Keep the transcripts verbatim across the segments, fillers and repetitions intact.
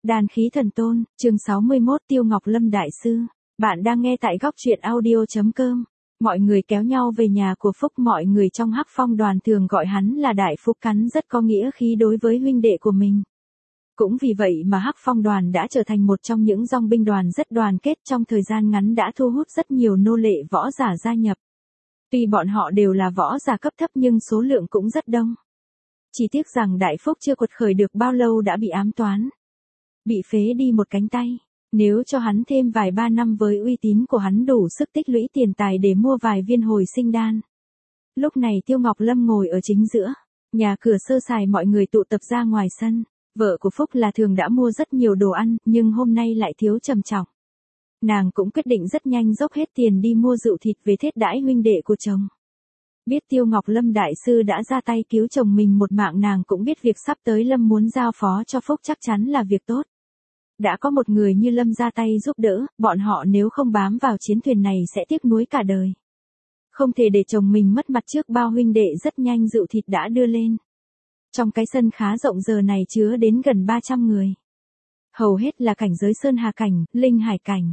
Đan khí thần tôn, chương sáu mươi mốt Tiêu Ngọc Lâm Đại Sư. Bạn đang nghe tại góc truyện audio chấm com. Mọi người kéo nhau về nhà của Phúc, mọi người trong Hắc Phong đoàn thường gọi hắn là Đại Phúc Cắn, rất có nghĩa khí đối với huynh đệ của mình. Cũng vì vậy mà Hắc Phong đoàn đã trở thành một trong những dòng binh đoàn rất đoàn kết, trong thời gian ngắn đã thu hút rất nhiều nô lệ võ giả gia nhập. Tuy bọn họ đều là võ giả cấp thấp nhưng số lượng cũng rất đông. Chỉ tiếc rằng Đại Phúc chưa quật khởi được bao lâu đã bị ám toán. Bị phế đi một cánh tay. Nếu cho hắn thêm vài ba năm với uy tín của hắn đủ sức tích lũy tiền tài để mua vài viên hồi sinh đan. Lúc này Tiêu Ngọc Lâm ngồi ở chính giữa. Nhà cửa sơ sài, mọi người tụ tập ra ngoài sân. Vợ của Phúc là Thường đã mua rất nhiều đồ ăn, nhưng hôm nay lại thiếu trầm trọng. Nàng cũng quyết định rất nhanh dốc hết tiền đi mua rượu thịt về thiết đãi huynh đệ của chồng. Biết Tiêu Ngọc Lâm Đại Sư đã ra tay cứu chồng mình một mạng, nàng cũng biết việc sắp tới Lâm muốn giao phó cho Phúc chắc chắn là việc tốt. Đã có một người như Lâm ra tay giúp đỡ, bọn họ nếu không bám vào chiến thuyền này sẽ tiếc nuối cả đời. Không thể để chồng mình mất mặt trước bao huynh đệ. Rất nhanh rượu thịt đã đưa lên. Trong cái sân khá rộng giờ này chứa đến gần ba trăm người. Hầu hết là cảnh giới Sơn Hà cảnh, Linh Hải cảnh.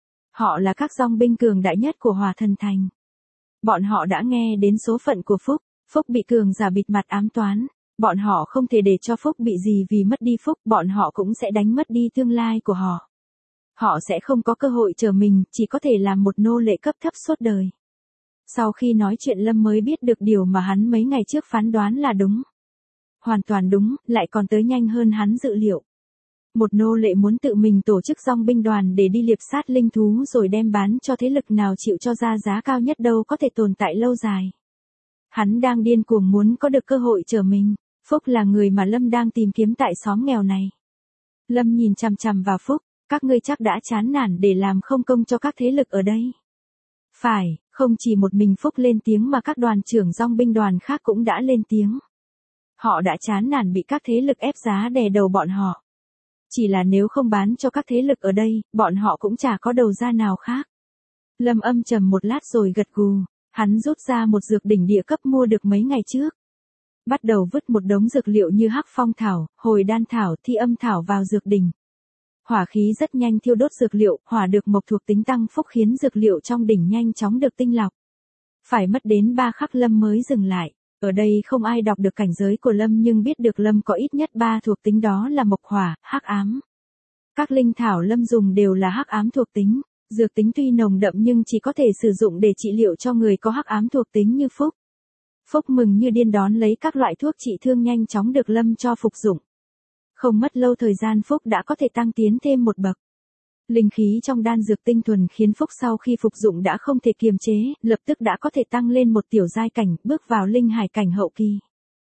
Họ là các dòng binh cường đại nhất của Hỏa Thần Thành. Bọn họ đã nghe đến số phận của Phúc. Phúc bị cường giả bịt mặt ám toán. Bọn họ không thể để cho Phúc bị gì, vì mất đi Phúc bọn họ cũng sẽ đánh mất đi tương lai của họ. Họ sẽ không có cơ hội trở mình, chỉ có thể làm một nô lệ cấp thấp suốt đời. Sau khi nói chuyện Lâm mới biết được điều mà hắn mấy ngày trước phán đoán là đúng. Hoàn toàn đúng, lại còn tới nhanh hơn hắn dự liệu. Một nô lệ muốn tự mình tổ chức dòng binh đoàn để đi liệp sát linh thú rồi đem bán cho thế lực nào chịu cho ra giá cao nhất đâu có thể tồn tại lâu dài. Hắn đang điên cuồng muốn có được cơ hội trở mình. Phúc là người mà Lâm đang tìm kiếm tại xóm nghèo này. Lâm nhìn chằm chằm vào Phúc, các ngươi chắc đã chán nản để làm không công cho các thế lực ở đây. Phải, không chỉ một mình Phúc lên tiếng mà các đoàn trưởng dòng binh đoàn khác cũng đã lên tiếng. Họ đã chán nản bị các thế lực ép giá đè đầu bọn họ. Chỉ là nếu không bán cho các thế lực ở đây, bọn họ cũng chả có đầu ra nào khác. Lâm âm trầm một lát rồi gật gù, hắn rút ra một dược đỉnh địa cấp mua được mấy ngày trước. Bắt đầu vứt một đống dược liệu như Hắc Phong thảo, Hồi đan thảo, Thi âm thảo vào dược đỉnh. Hỏa khí rất nhanh thiêu đốt dược liệu, hỏa được mộc thuộc tính tăng phúc khiến dược liệu trong đỉnh nhanh chóng được tinh lọc. Phải mất đến ba khắc Lâm mới dừng lại. Ở đây không ai đọc được cảnh giới của Lâm nhưng biết được Lâm có ít nhất ba thuộc tính, đó là mộc hỏa, hắc ám. Các linh thảo Lâm dùng đều là hắc ám thuộc tính, dược tính tuy nồng đậm nhưng chỉ có thể sử dụng để trị liệu cho người có hắc ám thuộc tính như Phúc. Phúc mừng như điên đón lấy các loại thuốc trị thương nhanh chóng được Lâm cho phục dụng. Không mất lâu thời gian Phúc đã có thể tăng tiến thêm một bậc. Linh khí trong đan dược tinh thuần khiến Phúc sau khi phục dụng đã không thể kiềm chế, lập tức đã có thể tăng lên một tiểu giai cảnh, bước vào linh hải cảnh hậu kỳ.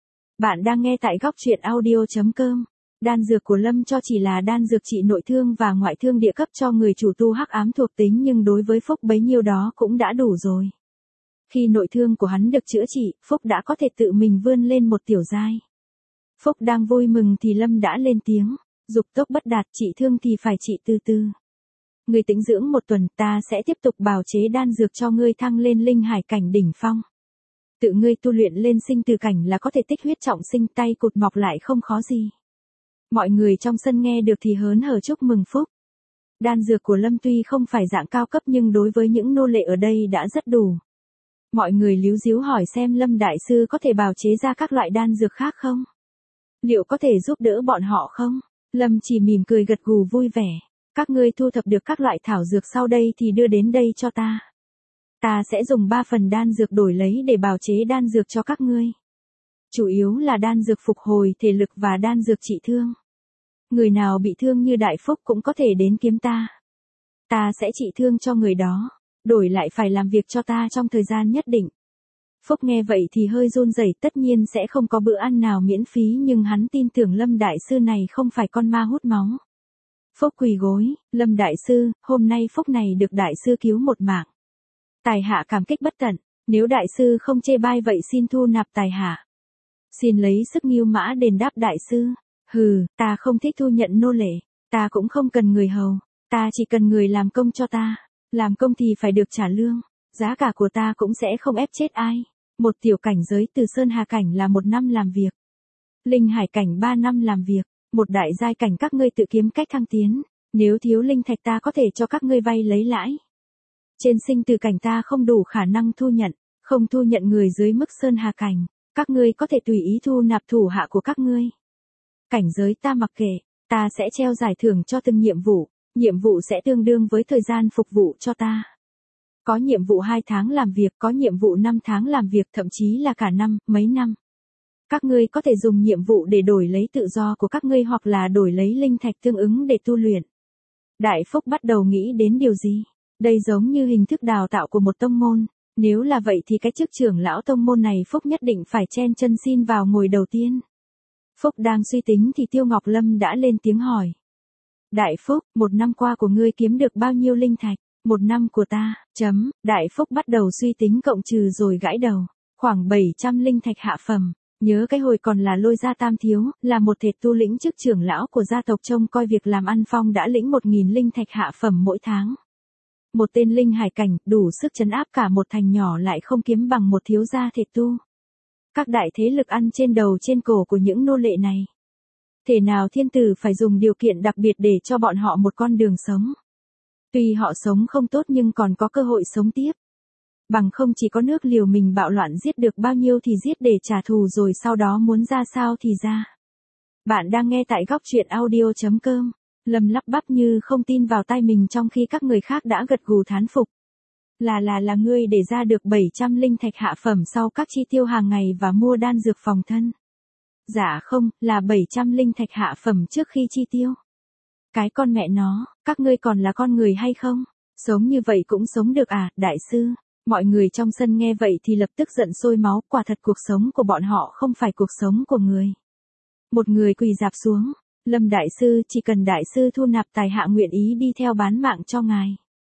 Bạn đang nghe tại góc truyện audio chấm com. Đan dược của Lâm cho chỉ là đan dược trị nội thương và ngoại thương địa cấp cho người chủ tu hắc ám thuộc tính, nhưng đối với Phúc bấy nhiêu đó cũng đã đủ rồi. Khi nội thương của hắn được chữa trị, Phúc đã có thể tự mình vươn lên một tiểu giai. Phúc đang vui mừng thì Lâm đã lên tiếng, dục tốc bất đạt, trị thương thì phải trị từ từ. Ngươi tĩnh dưỡng một tuần, ta sẽ tiếp tục bào chế đan dược cho ngươi thăng lên linh hải cảnh đỉnh phong. Tự ngươi tu luyện lên sinh tử cảnh là có thể tích huyết trọng sinh, tay cụt mọc lại không khó gì. Mọi người trong sân nghe được thì hớn hở chúc mừng Phúc. Đan dược của Lâm tuy không phải dạng cao cấp nhưng đối với những nô lệ ở đây đã rất đủ. Mọi người líu díu hỏi xem Lâm Đại Sư có thể bào chế ra các loại đan dược khác không? Liệu có thể giúp đỡ bọn họ không? Lâm chỉ mỉm cười gật gù vui vẻ. Các ngươi thu thập được các loại thảo dược sau đây thì đưa đến đây cho ta. Ta sẽ dùng ba phần đan dược đổi lấy để bào chế đan dược cho các ngươi. Chủ yếu là đan dược phục hồi thể lực và đan dược trị thương. Người nào bị thương như Đại Phúc cũng có thể đến kiếm ta. Ta sẽ trị thương cho người đó, đổi lại phải làm việc cho ta trong thời gian nhất định. Phúc nghe vậy thì hơi run rẩy, tất nhiên sẽ không có bữa ăn nào miễn phí nhưng hắn tin tưởng Lâm Đại Sư này không phải con ma hút máu. Phúc quỳ gối, Lâm Đại Sư, hôm nay Phúc này được Đại Sư cứu một mạng. Tài hạ cảm kích bất tận, nếu Đại Sư không chê bai vậy xin thu nạp tài hạ. Xin lấy sức nghiêu mã đền đáp Đại Sư. Hừ, ta không thích thu nhận nô lệ, ta cũng không cần người hầu, ta chỉ cần người làm công cho ta. Làm công thì phải được trả lương, giá cả của ta cũng sẽ không ép chết ai. Một tiểu cảnh giới từ Sơn Hà cảnh là một năm làm việc. Linh hải cảnh ba năm làm việc. Một đại giai cảnh các ngươi tự kiếm cách thăng tiến, nếu thiếu linh thạch ta có thể cho các ngươi vay lấy lãi. Trên sinh tử cảnh ta không đủ khả năng thu nhận, không thu nhận người dưới mức sơn hà cảnh, các ngươi có thể tùy ý thu nạp thủ hạ của các ngươi. Cảnh giới ta mặc kệ, ta sẽ treo giải thưởng cho từng nhiệm vụ, nhiệm vụ sẽ tương đương với thời gian phục vụ cho ta. Có nhiệm vụ hai tháng làm việc, có nhiệm vụ năm tháng làm việc, thậm chí là cả năm, mấy năm. Các ngươi có thể dùng nhiệm vụ để đổi lấy tự do của các ngươi hoặc là đổi lấy linh thạch tương ứng để tu luyện. Đại Phúc bắt đầu nghĩ đến điều gì? Đây giống như hình thức đào tạo của một tông môn. Nếu là vậy thì cái chức trưởng lão tông môn này Phúc nhất định phải chen chân xin vào ngồi đầu tiên. Phúc đang suy tính thì Tiêu Ngọc Lâm đã lên tiếng hỏi. Đại Phúc, một năm qua của ngươi kiếm được bao nhiêu linh thạch? Một năm của ta, chấm, Đại Phúc bắt đầu suy tính cộng trừ rồi gãi đầu. Khoảng bảy trăm linh thạch hạ phẩm. Nhớ cái hồi còn là Lôi gia tam thiếu, là một thể tu lĩnh chức trưởng lão của gia tộc trông coi việc làm ăn Phong đã lĩnh một nghìn linh thạch hạ phẩm mỗi tháng. Một tên linh hải cảnh, đủ sức trấn áp cả một thành nhỏ lại không kiếm bằng một thiếu gia thể tu. Các đại thế lực ăn trên đầu trên cổ của những nô lệ này. Thể nào thiên tử phải dùng điều kiện đặc biệt để cho bọn họ một con đường sống. Tuy họ sống không tốt nhưng còn có cơ hội sống tiếp. Bằng không chỉ có nước liều mình bạo loạn giết được bao nhiêu thì giết để trả thù rồi sau đó muốn ra sao thì ra. Bạn đang nghe tại góc truyện audio chấm com. Lâm lắp bắp như không tin vào tai mình trong khi các người khác đã gật gù thán phục. Là là là ngươi để ra được bảy trăm linh thạch hạ phẩm sau các chi tiêu hàng ngày và mua đan dược phòng thân. Dạ không, là bảy trăm linh thạch hạ phẩm trước khi chi tiêu. Cái con mẹ nó, các ngươi còn là con người hay không? Sống như vậy cũng sống được à, đại sư? Mọi người trong sân nghe vậy thì lập tức giận sôi máu, quả thật cuộc sống của bọn họ không phải cuộc sống của người. Một người quỳ rạp xuống, Lâm đại sư, chỉ cần đại sư thu nạp tài hạ nguyện ý đi theo bán mạng cho ngài.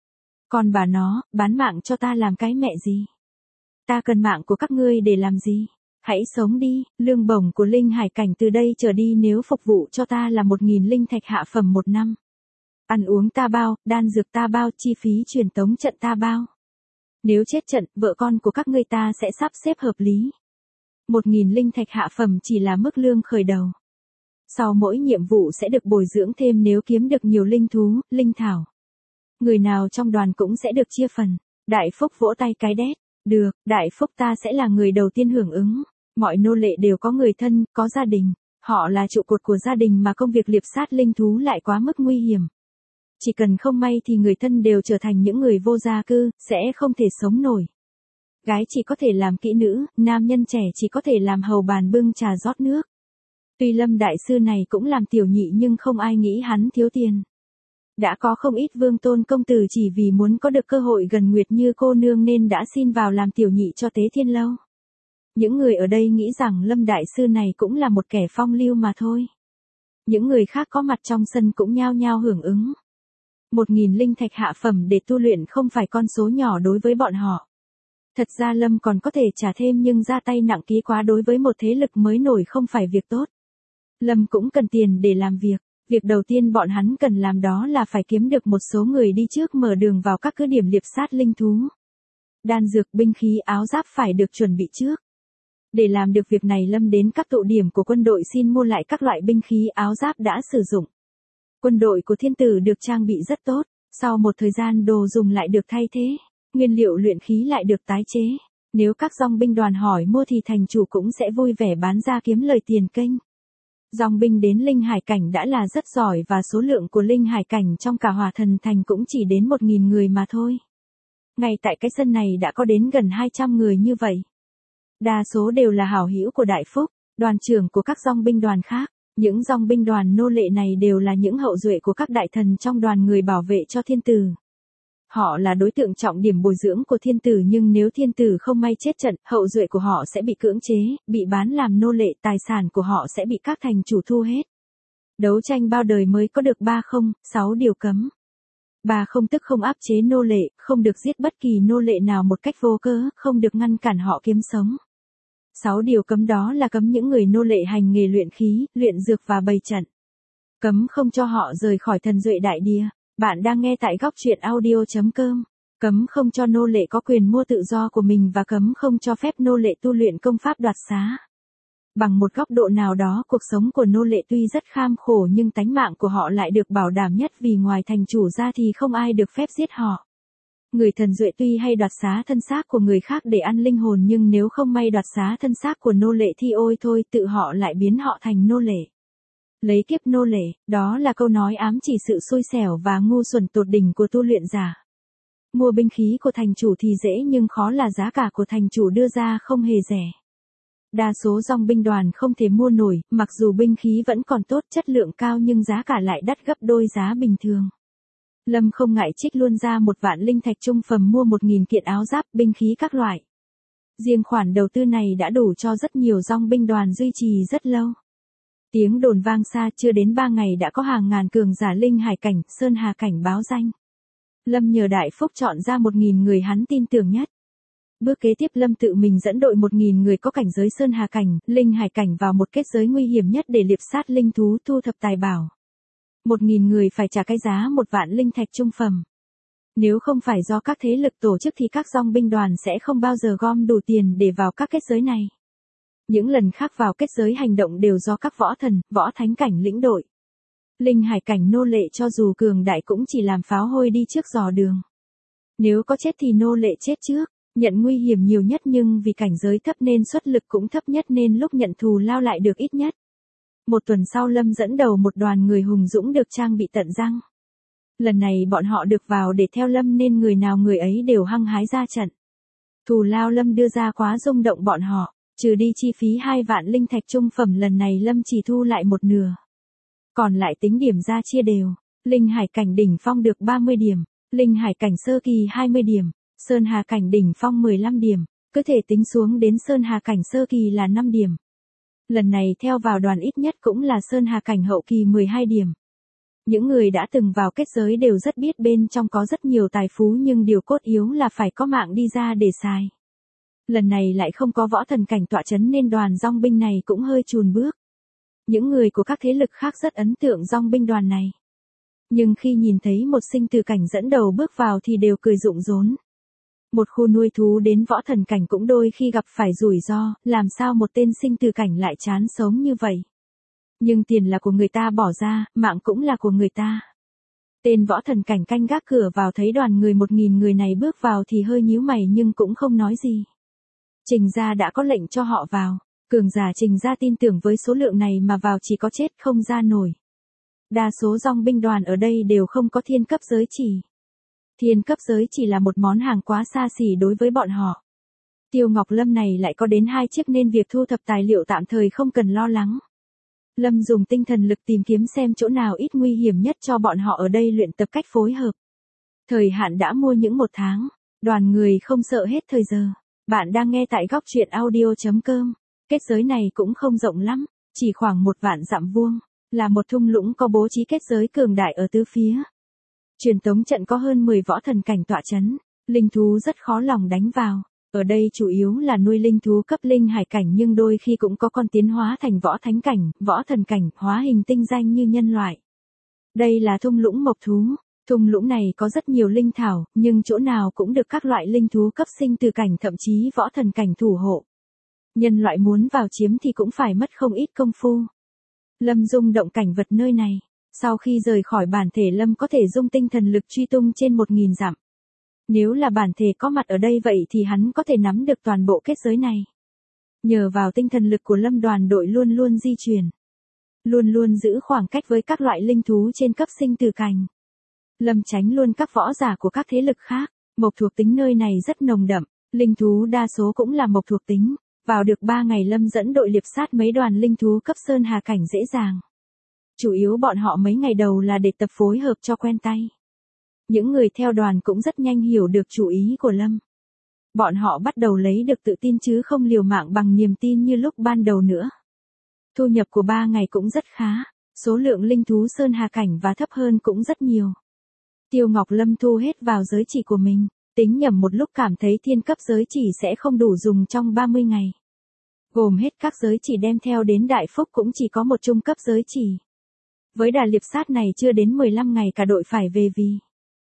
Còn bà nó, bán mạng cho ta làm cái mẹ gì? Ta cần mạng của các ngươi để làm gì? Hãy sống đi, lương bổng của linh hải cảnh từ đây trở đi nếu phục vụ cho ta là một nghìn linh thạch hạ phẩm một năm. Ăn uống ta bao, đan dược ta bao, chi phí truyền tống trận ta bao. Nếu chết trận, vợ con của các ngươi ta sẽ sắp xếp hợp lý. Một nghìn linh thạch hạ phẩm chỉ là mức lương khởi đầu. Sau mỗi nhiệm vụ sẽ được bồi dưỡng thêm nếu kiếm được nhiều linh thú, linh thảo. Người nào trong đoàn cũng sẽ được chia phần. Đại Phúc vỗ tay cái đét. Được, Đại Phúc ta sẽ là người đầu tiên hưởng ứng. Mọi nô lệ đều có người thân, có gia đình. Họ là trụ cột của gia đình mà công việc liệp sát linh thú lại quá mức nguy hiểm. Chỉ cần không may thì người thân đều trở thành những người vô gia cư, sẽ không thể sống nổi. Gái chỉ có thể làm kỹ nữ, nam nhân trẻ chỉ có thể làm hầu bàn bưng trà rót nước. Tuy Lâm đại sư này cũng làm tiểu nhị nhưng không ai nghĩ hắn thiếu tiền. Đã có không ít vương tôn công tử chỉ vì muốn có được cơ hội gần nguyệt như cô nương nên đã xin vào làm tiểu nhị cho Tế Thiên Lâu. Những người ở đây nghĩ rằng Lâm đại sư này cũng là một kẻ phong lưu mà thôi. Những người khác có mặt trong sân cũng nhao nhao hưởng ứng. Một nghìn linh thạch hạ phẩm để tu luyện không phải con số nhỏ đối với bọn họ. Thật ra Lâm còn có thể trả thêm nhưng ra tay nặng ký quá đối với một thế lực mới nổi không phải việc tốt. Lâm cũng cần tiền để làm việc. Việc đầu tiên bọn hắn cần làm đó là phải kiếm được một số người đi trước mở đường vào các cứ điểm liệp sát linh thú. Đan dược, binh khí, áo giáp phải được chuẩn bị trước. Để làm được việc này Lâm đến các tụ điểm của quân đội xin mua lại các loại binh khí, áo giáp đã sử dụng. Quân đội của thiên tử được trang bị rất tốt, sau một thời gian đồ dùng lại được thay thế, nguyên liệu luyện khí lại được tái chế. Nếu các dòng binh đoàn hỏi mua thì thành chủ cũng sẽ vui vẻ bán ra kiếm lời tiền kênh. Dòng binh đến linh hải cảnh đã là rất giỏi và số lượng của linh hải cảnh trong cả Hỏa Thần Thành cũng chỉ đến một nghìn người mà thôi. Ngay tại cái sân này đã có đến gần hai trăm người như vậy. Đa số đều là hảo hữu của Đại Phúc, đoàn trưởng của các dòng binh đoàn khác. Những dòng binh đoàn nô lệ này đều là những hậu duệ của các đại thần trong đoàn người bảo vệ cho thiên tử. Họ là đối tượng trọng điểm bồi dưỡng của thiên tử nhưng nếu thiên tử không may chết trận, hậu duệ của họ sẽ bị cưỡng chế, bị bán làm nô lệ, tài sản của họ sẽ bị các thành chủ thu hết. Đấu tranh bao đời mới có được ba không, sáu điều cấm. Ba không tức không áp chế nô lệ, không được giết bất kỳ nô lệ nào một cách vô cớ, không được ngăn cản họ kiếm sống. Sáu điều cấm đó là cấm những người nô lệ hành nghề luyện khí, luyện dược và bày trận. Cấm không cho họ rời khỏi thần duệ đại địa. Bạn đang nghe tại góc truyện audio chấm com. Cấm không cho nô lệ có quyền mua tự do của mình và cấm không cho phép nô lệ tu luyện công pháp đoạt xá. Bằng một góc độ nào đó cuộc sống của nô lệ tuy rất kham khổ nhưng tánh mạng của họ lại được bảo đảm nhất vì ngoài thành chủ ra thì không ai được phép giết họ. Người thần duệ tuy hay đoạt xá thân xác của người khác để ăn linh hồn nhưng nếu không may đoạt xá thân xác của nô lệ thì ôi thôi tự họ lại biến họ thành nô lệ. Lấy kiếp nô lệ, đó là câu nói ám chỉ sự xui xẻo và ngu xuẩn tột đỉnh của tu luyện giả. Mua binh khí của thành chủ thì dễ nhưng khó là giá cả của thành chủ đưa ra không hề rẻ. Đa số dòng binh đoàn không thể mua nổi, mặc dù binh khí vẫn còn tốt chất lượng cao nhưng giá cả lại đắt gấp đôi giá bình thường. Lâm không ngại trích luôn ra một vạn linh thạch trung phẩm mua một nghìn kiện áo giáp binh khí các loại. Riêng khoản đầu tư này đã đủ cho rất nhiều dòng binh đoàn duy trì rất lâu. Tiếng đồn vang xa chưa đến ba ngày đã có hàng ngàn cường giả linh hải cảnh, sơn hà cảnh báo danh. Lâm nhờ đại phúc chọn ra một nghìn người hắn tin tưởng nhất. Bước kế tiếp Lâm tự mình dẫn đội một nghìn người có cảnh giới sơn hà cảnh, linh hải cảnh vào một kết giới nguy hiểm nhất để liệp sát linh thú thu thập tài bảo. một nghìn người phải trả cái giá một vạn linh thạch trung phẩm. Nếu không phải do các thế lực tổ chức thì các dòng binh đoàn sẽ không bao giờ gom đủ tiền để vào các kết giới này. Những lần khác vào kết giới hành động đều do các võ thần, võ thánh cảnh lĩnh đội. Linh hải cảnh nô lệ cho dù cường đại cũng chỉ làm pháo hôi đi trước dò đường. Nếu có chết thì nô lệ chết trước, nhận nguy hiểm nhiều nhất nhưng vì cảnh giới thấp nên xuất lực cũng thấp nhất nên lúc nhận thù lao lại được ít nhất. Một tuần sau Lâm dẫn đầu một đoàn người hùng dũng được trang bị tận răng. Lần này bọn họ được vào để theo Lâm nên người nào người ấy đều hăng hái ra trận. Thù lao Lâm đưa ra quá rung động bọn họ, trừ đi chi phí hai vạn linh thạch trung phẩm lần này Lâm chỉ thu lại một nửa. Còn lại tính điểm ra chia đều, linh hải cảnh đỉnh phong được ba mươi điểm, linh hải cảnh sơ kỳ hai mươi điểm, sơn hà cảnh đỉnh phong mười lăm điểm, cứ thể tính xuống đến sơn hà cảnh sơ kỳ là năm điểm. Lần này theo vào đoàn ít nhất cũng là sơn hà cảnh hậu kỳ mười hai điểm. Những người đã từng vào kết giới đều rất biết bên trong có rất nhiều tài phú nhưng điều cốt yếu là phải có mạng đi ra để xài. Lần này lại không có võ thần cảnh tọa chấn nên đoàn dòng binh này cũng hơi chùn bước. Những người của các thế lực khác rất ấn tượng dòng binh đoàn này. Nhưng khi nhìn thấy một sinh tử cảnh dẫn đầu bước vào thì đều cười rụng rốn. Một khu nuôi thú đến võ thần cảnh cũng đôi khi gặp phải rủi ro, làm sao một tên sinh tử cảnh lại chán sống như vậy. Nhưng tiền là của người ta bỏ ra, mạng cũng là của người ta. Tên võ thần cảnh canh gác cửa vào thấy đoàn người một nghìn người này bước vào thì hơi nhíu mày nhưng cũng không nói gì. Trình gia đã có lệnh cho họ vào, cường giả Trình gia tin tưởng với số lượng này mà vào chỉ có chết không ra nổi. Đa số dòng binh đoàn ở đây đều không có thiên cấp giới chỉ. Thiên cấp giới chỉ là một món hàng quá xa xỉ đối với bọn họ. Tiêu Ngọc Lâm này lại có đến hai chiếc nên việc thu thập tài liệu tạm thời không cần lo lắng. Lâm dùng tinh thần lực tìm kiếm xem chỗ nào ít nguy hiểm nhất cho bọn họ ở đây luyện tập cách phối hợp. Thời hạn đã mua những một tháng, đoàn người không sợ hết thời giờ. Bạn đang nghe tại góc truyện audio chấm com. Kết giới này cũng không rộng lắm, chỉ khoảng một vạn dặm vuông, là một thung lũng có bố trí kết giới cường đại ở tứ phía. Truyền tống trận có hơn mười võ thần cảnh tọa chấn, linh thú rất khó lòng đánh vào. Ở đây chủ yếu là nuôi linh thú cấp linh hải cảnh nhưng đôi khi cũng có con tiến hóa thành võ thánh cảnh, võ thần cảnh, hóa hình tinh danh như nhân loại. Đây là thung lũng mộc thú. Thung lũng này có rất nhiều linh thảo, nhưng chỗ nào cũng được các loại linh thú cấp sinh từ cảnh thậm chí võ thần cảnh thủ hộ. Nhân loại muốn vào chiếm thì cũng phải mất không ít công phu. Lâm rung động cảnh vật nơi này. Sau khi rời khỏi bản thể Lâm có thể dung tinh thần lực truy tung trên một nghìn dặm. Nếu là bản thể có mặt ở đây vậy thì hắn có thể nắm được toàn bộ kết giới này. Nhờ vào tinh thần lực của Lâm đoàn đội luôn luôn di chuyển. Luôn luôn giữ khoảng cách với các loại linh thú trên cấp sinh từ cảnh. Lâm tránh luôn các võ giả của các thế lực khác. Mộc thuộc tính nơi này rất nồng đậm, linh thú đa số cũng là mộc thuộc tính. Vào được ba ngày Lâm dẫn đội liệp sát mấy đoàn linh thú cấp sơn hà cảnh dễ dàng. Chủ yếu bọn họ mấy ngày đầu là để tập phối hợp cho quen tay. Những người theo đoàn cũng rất nhanh hiểu được chủ ý của Lâm. Bọn họ bắt đầu lấy được tự tin chứ không liều mạng bằng niềm tin như lúc ban đầu nữa. Thu nhập của ba ngày cũng rất khá, số lượng linh thú sơn hà cảnh và thấp hơn cũng rất nhiều. Tiêu Ngọc Lâm thu hết vào giới chỉ của mình, tính nhầm một lúc cảm thấy thiên cấp giới chỉ sẽ không đủ dùng trong ba mươi ngày. Gồm hết các giới chỉ đem theo đến Đại Phúc cũng chỉ có một trung cấp giới chỉ. Với đà liệp sát này chưa đến mười lăm ngày cả đội phải về vì.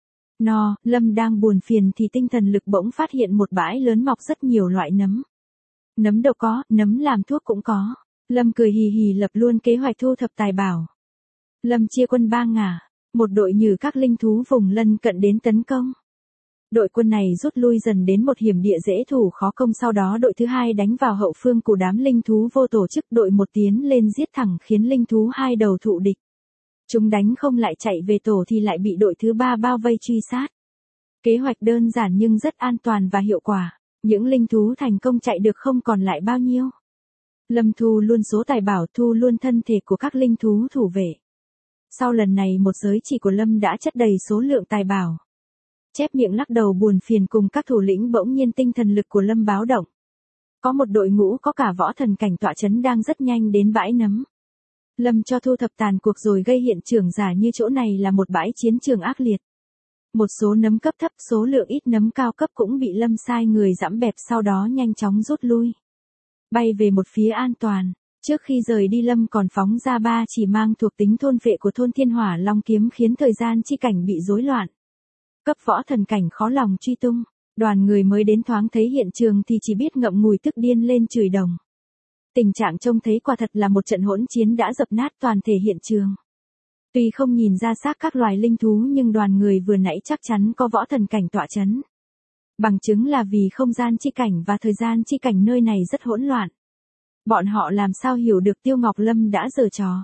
No, Lâm đang buồn phiền thì tinh thần lực bỗng phát hiện một bãi lớn mọc rất nhiều loại nấm. Nấm độc có, nấm làm thuốc cũng có. Lâm cười hì hì lập luôn kế hoạch thu thập tài bảo. Lâm chia quân ba ngả, một đội nhử các linh thú vùng lân cận đến tấn công. Đội quân này rút lui dần đến một hiểm địa dễ thủ khó công, sau đó đội thứ hai đánh vào hậu phương của đám linh thú vô tổ chức, đội một tiến lên giết thẳng khiến linh thú hai đầu thụ địch. Chúng đánh không lại chạy về tổ thì lại bị đội thứ ba bao vây truy sát. Kế hoạch đơn giản nhưng rất an toàn và hiệu quả, những linh thú thành công chạy được không còn lại bao nhiêu. Lâm thu luôn số tài bảo, thu luôn thân thể của các linh thú thủ vệ. Sau lần này một giới chỉ của Lâm đã chất đầy số lượng tài bảo. Chép miệng lắc đầu buồn phiền cùng các thủ lĩnh, bỗng nhiên tinh thần lực của Lâm báo động. Có một đội ngũ có cả võ thần cảnh tọa chấn đang rất nhanh đến bãi nấm. Lâm cho thu thập tàn cuộc rồi gây hiện trường giả như chỗ này là một bãi chiến trường ác liệt. Một số nấm cấp thấp, số lượng ít nấm cao cấp cũng bị Lâm sai người giẫm bẹp, sau đó nhanh chóng rút lui. Bay về một phía an toàn. Trước khi rời đi Lâm còn phóng ra ba chỉ mang thuộc tính thôn phệ của thôn Thiên Hỏa Long Kiếm, khiến thời gian chi cảnh bị rối loạn. Cấp võ thần cảnh khó lòng truy tung. Đoàn người mới đến thoáng thấy hiện trường thì chỉ biết ngậm ngùi tức điên lên chửi đồng. Tình trạng trông thấy quả thật là một trận hỗn chiến đã dập nát toàn thể hiện trường. Tuy không nhìn ra xác các loài linh thú nhưng đoàn người vừa nãy chắc chắn có võ thần cảnh tọa chấn. Bằng chứng là vì không gian chi cảnh và thời gian chi cảnh nơi này rất hỗn loạn. Bọn họ làm sao hiểu được Tiêu Ngọc Lâm đã giở trò.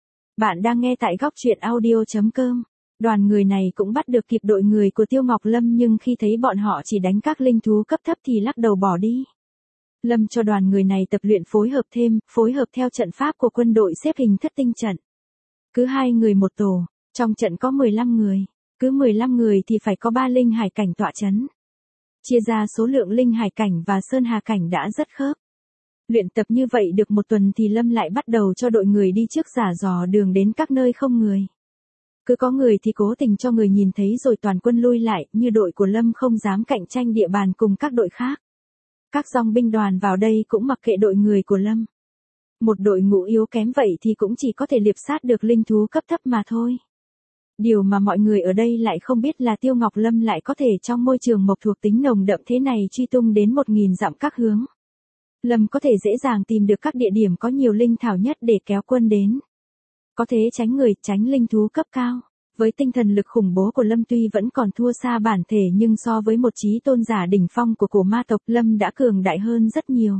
Bạn đang nghe tại góc truyện audio chấm com. Đoàn người này cũng bắt được kịp đội người của Tiêu Ngọc Lâm, nhưng khi thấy bọn họ chỉ đánh các linh thú cấp thấp thì lắc đầu bỏ đi. Lâm cho đoàn người này tập luyện phối hợp thêm, phối hợp theo trận pháp của quân đội xếp hình thất tinh trận. Cứ hai người một tổ, trong trận có mười lăm người, cứ mười lăm người thì phải có ba linh hải cảnh tọa chấn. Chia ra số lượng linh hải cảnh và sơn hà cảnh đã rất khớp. Luyện tập như vậy được một tuần thì Lâm lại bắt đầu cho đội người đi trước giả dò đường đến các nơi không người. Cứ có người thì cố tình cho người nhìn thấy rồi toàn quân lui lại, như đội của Lâm không dám cạnh tranh địa bàn cùng các đội khác. Các dòng binh đoàn vào đây cũng mặc kệ đội người của Lâm. Một đội ngũ yếu kém vậy thì cũng chỉ có thể liệp sát được linh thú cấp thấp mà thôi. Điều mà mọi người ở đây lại không biết là Tiêu Ngọc Lâm lại có thể trong môi trường mộc thuộc tính nồng đậm thế này truy tung đến một nghìn dặm các hướng. Lâm có thể dễ dàng tìm được các địa điểm có nhiều linh thảo nhất để kéo quân đến. Có thể tránh người, tránh linh thú cấp cao. Với tinh thần lực khủng bố của Lâm tuy vẫn còn thua xa bản thể, nhưng so với một chí tôn giả đỉnh phong của cổ ma tộc, Lâm đã cường đại hơn rất nhiều.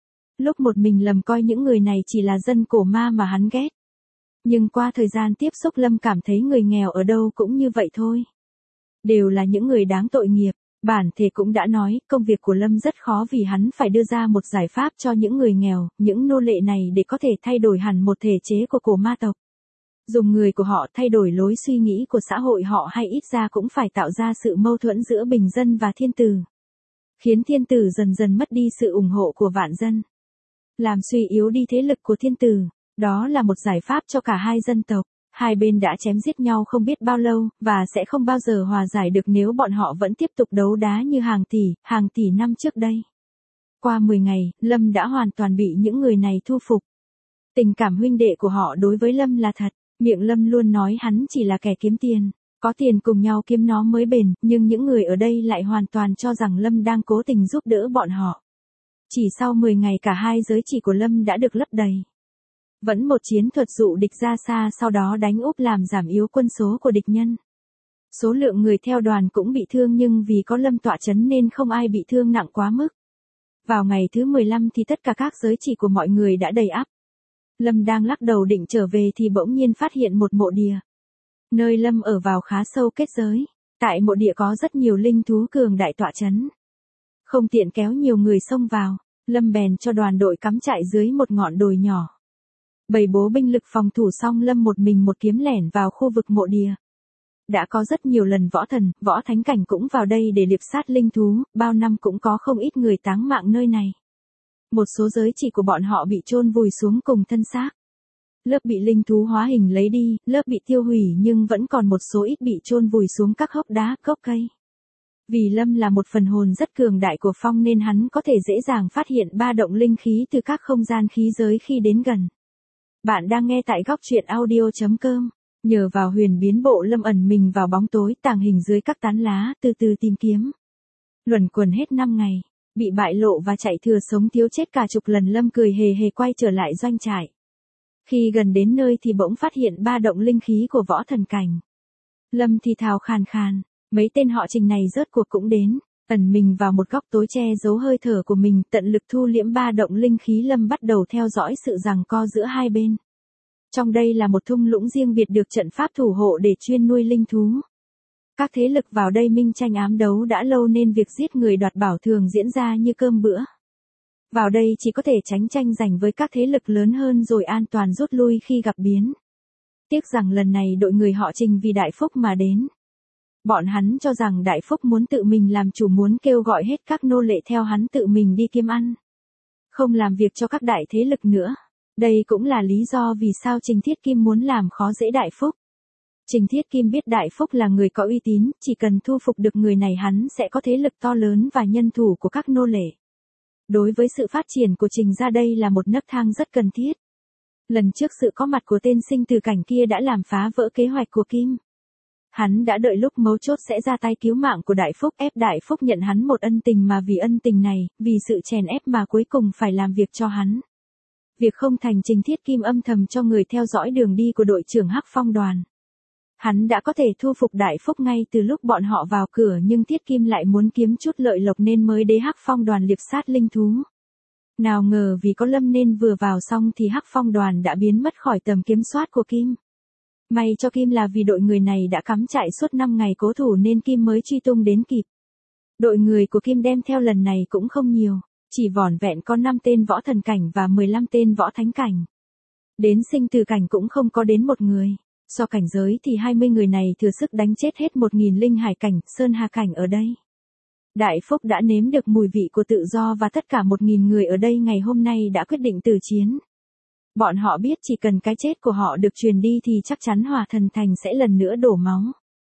Lúc một mình Lâm coi những người này chỉ là dân cổ ma mà hắn ghét. Nhưng qua thời gian tiếp xúc Lâm cảm thấy người nghèo ở đâu cũng như vậy thôi. Đều là những người đáng tội nghiệp. Bản thể cũng đã nói, công việc của Lâm rất khó vì hắn phải đưa ra một giải pháp cho những người nghèo, những nô lệ này để có thể thay đổi hẳn một thể chế của cổ ma tộc. Dùng người của họ thay đổi lối suy nghĩ của xã hội họ, hay ít ra cũng phải tạo ra sự mâu thuẫn giữa bình dân và thiên tử. Khiến thiên tử dần dần mất đi sự ủng hộ của vạn dân. Làm suy yếu đi thế lực của thiên tử, đó là một giải pháp cho cả hai dân tộc. Hai bên đã chém giết nhau không biết bao lâu, và sẽ không bao giờ hòa giải được nếu bọn họ vẫn tiếp tục đấu đá như hàng tỷ, hàng tỷ năm trước đây. Qua mười ngày, Lâm đã hoàn toàn bị những người này thu phục. Tình cảm huynh đệ của họ đối với Lâm là thật, miệng Lâm luôn nói hắn chỉ là kẻ kiếm tiền, có tiền cùng nhau kiếm nó mới bền, nhưng những người ở đây lại hoàn toàn cho rằng Lâm đang cố tình giúp đỡ bọn họ. Chỉ sau mười ngày cả hai giới chỉ của Lâm đã được lấp đầy. Vẫn một chiến thuật dụ địch ra xa, sau đó đánh úp làm giảm yếu quân số của địch nhân. Số lượng người theo đoàn cũng bị thương, nhưng vì có Lâm tọa chấn nên không ai bị thương nặng quá mức. Vào ngày thứ mười lăm thì tất cả các giới chỉ của mọi người đã đầy ắp. Lâm đang lắc đầu định trở về thì bỗng nhiên phát hiện một mộ địa. Nơi Lâm ở vào khá sâu kết giới. Tại mộ địa có rất nhiều linh thú cường đại tọa chấn. Không tiện kéo nhiều người xông vào, Lâm bèn cho đoàn đội cắm trại dưới một ngọn đồi nhỏ. Bày bố binh lực phòng thủ xong, Lâm một mình một kiếm lẻn vào khu vực mộ địa. Đã có rất nhiều lần võ thần, võ thánh cảnh cũng vào đây để liệp sát linh thú, bao năm cũng có không ít người táng mạng nơi này. Một số giới chỉ của bọn họ bị chôn vùi xuống cùng thân xác. Lớp bị linh thú hóa hình lấy đi, lớp bị tiêu hủy, nhưng vẫn còn một số ít bị chôn vùi xuống các hốc đá, gốc cây. Vì Lâm là một phần hồn rất cường đại của phong nên hắn có thể dễ dàng phát hiện ba động linh khí từ các không gian khí giới khi đến gần. Bạn đang nghe tại góc truyện audio chấm com. Nhờ vào huyền biến bộ, Lâm ẩn mình vào bóng tối, tàng hình dưới các tán lá, từ từ tìm kiếm. Luẩn quẩn hết năm ngày, Bị bại lộ và chạy thừa sống thiếu chết cả chục lần, Lâm cười hề hề quay trở lại doanh trại. Khi gần đến nơi thì bỗng phát hiện ba động linh khí của võ thần cảnh. Lâm thì thào khàn khàn, mấy tên họ Trình này rốt cuộc cũng đến, ẩn mình vào một góc tối che giấu hơi thở của mình, tận lực thu liễm ba động linh khí. Lâm bắt đầu theo dõi sự giằng co giữa hai bên. Trong đây là một thung lũng riêng biệt được trận pháp thủ hộ để chuyên nuôi linh thú. Các thế lực vào đây minh tranh ám đấu đã lâu nên việc giết người đoạt bảo thường diễn ra như cơm bữa. Vào đây chỉ có thể tránh tranh giành với các thế lực lớn hơn rồi an toàn rút lui khi gặp biến. Tiếc rằng lần này đội người họ Trình vì Đại Phúc mà đến. Bọn hắn cho rằng Đại Phúc muốn tự mình làm chủ, muốn kêu gọi hết các nô lệ theo hắn tự mình đi kiếm ăn. Không làm việc cho các đại thế lực nữa. Đây cũng là lý do vì sao Trình Thiết Kim muốn làm khó dễ Đại Phúc. Trình Thiết Kim biết Đại Phúc là người có uy tín, chỉ cần thu phục được người này hắn sẽ có thế lực to lớn và nhân thủ của các nô lệ. Đối với sự phát triển của Trình gia đây là một nấc thang rất cần thiết. Lần trước sự có mặt của tên sinh từ cảnh kia đã làm phá vỡ kế hoạch của Kim. Hắn đã đợi lúc mấu chốt sẽ ra tay cứu mạng của Đại Phúc, ép Đại Phúc nhận hắn một ân tình, mà vì ân tình này, vì sự chèn ép mà cuối cùng phải làm việc cho hắn. Việc không thành, Trình Thiết Kim âm thầm cho người theo dõi đường đi của đội trưởng Hắc Phong đoàn. Hắn đã có thể thu phục Đại Phúc ngay từ lúc bọn họ vào cửa, nhưng Thiết Kim lại muốn kiếm chút lợi lộc nên mới đế Hắc Phong đoàn liệp sát linh thú. Nào ngờ vì có Lâm nên vừa vào xong thì Hắc Phong đoàn đã biến mất khỏi tầm kiểm soát của Kim. May cho Kim là vì đội người này đã cắm trại suốt năm ngày cố thủ nên Kim mới truy tung đến kịp. Đội người của Kim đem theo lần này cũng không nhiều, chỉ vỏn vẹn có năm tên võ thần cảnh và mười lăm tên võ thánh cảnh. Đến sinh từ cảnh cũng không có đến một người. So cảnh giới thì hai mươi người này thừa sức đánh chết hết một nghìn linh hải cảnh, sơn hà cảnh ở đây. Đại Phúc đã nếm được mùi vị của tự do và tất cả một nghìn người ở đây ngày hôm nay đã quyết định từ chiến. Bọn họ biết chỉ cần cái chết của họ được truyền đi thì chắc chắn Hỏa Thần Thành sẽ lần nữa đổ máu.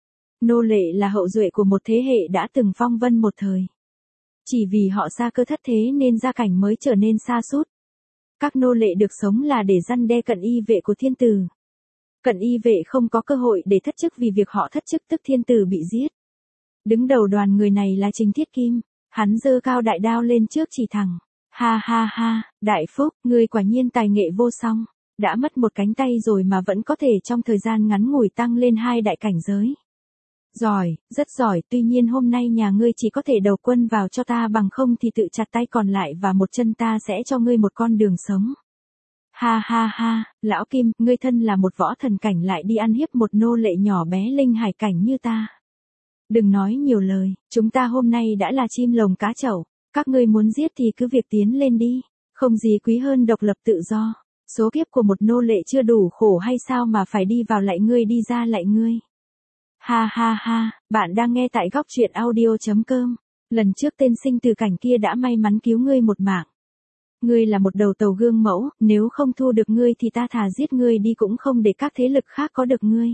Nô lệ là hậu duệ của một thế hệ đã từng phong vân một thời. Chỉ vì họ xa cơ thất thế nên gia cảnh mới trở nên sa sút. Các nô lệ được sống là để răn đe cận y vệ của thiên tử. Cận y vệ không có cơ hội để thất chức vì việc họ thất chức tức thiên tử bị giết. Đứng đầu đoàn người này là Trình Thiết Kim, hắn giơ cao đại đao lên trước chỉ thẳng. Ha ha ha, Đại Phúc, ngươi quả nhiên tài nghệ vô song, đã mất một cánh tay rồi mà vẫn có thể trong thời gian ngắn ngủi tăng lên hai đại cảnh giới. Giỏi, rất giỏi, tuy nhiên hôm nay nhà ngươi chỉ có thể đầu quân vào cho ta, bằng không thì tự chặt tay còn lại và một chân ta sẽ cho ngươi một con đường sống. Ha ha ha, lão Kim, ngươi thân là một võ thần cảnh lại đi ăn hiếp một nô lệ nhỏ bé linh hải cảnh như ta. Đừng nói nhiều lời, chúng ta hôm nay đã là chim lồng cá chậu, các ngươi muốn giết thì cứ việc tiến lên đi, không gì quý hơn độc lập tự do. Số kiếp của một nô lệ chưa đủ khổ hay sao mà phải đi vào lại ngươi đi ra lại ngươi. Ha ha ha, bạn đang nghe tại góc truyện audio chấm com. Lần trước tên sinh từ cảnh kia đã may mắn cứu ngươi một mạng. Ngươi là một đầu tàu gương mẫu, nếu không thu được ngươi thì ta thà giết ngươi đi cũng không để các thế lực khác có được ngươi.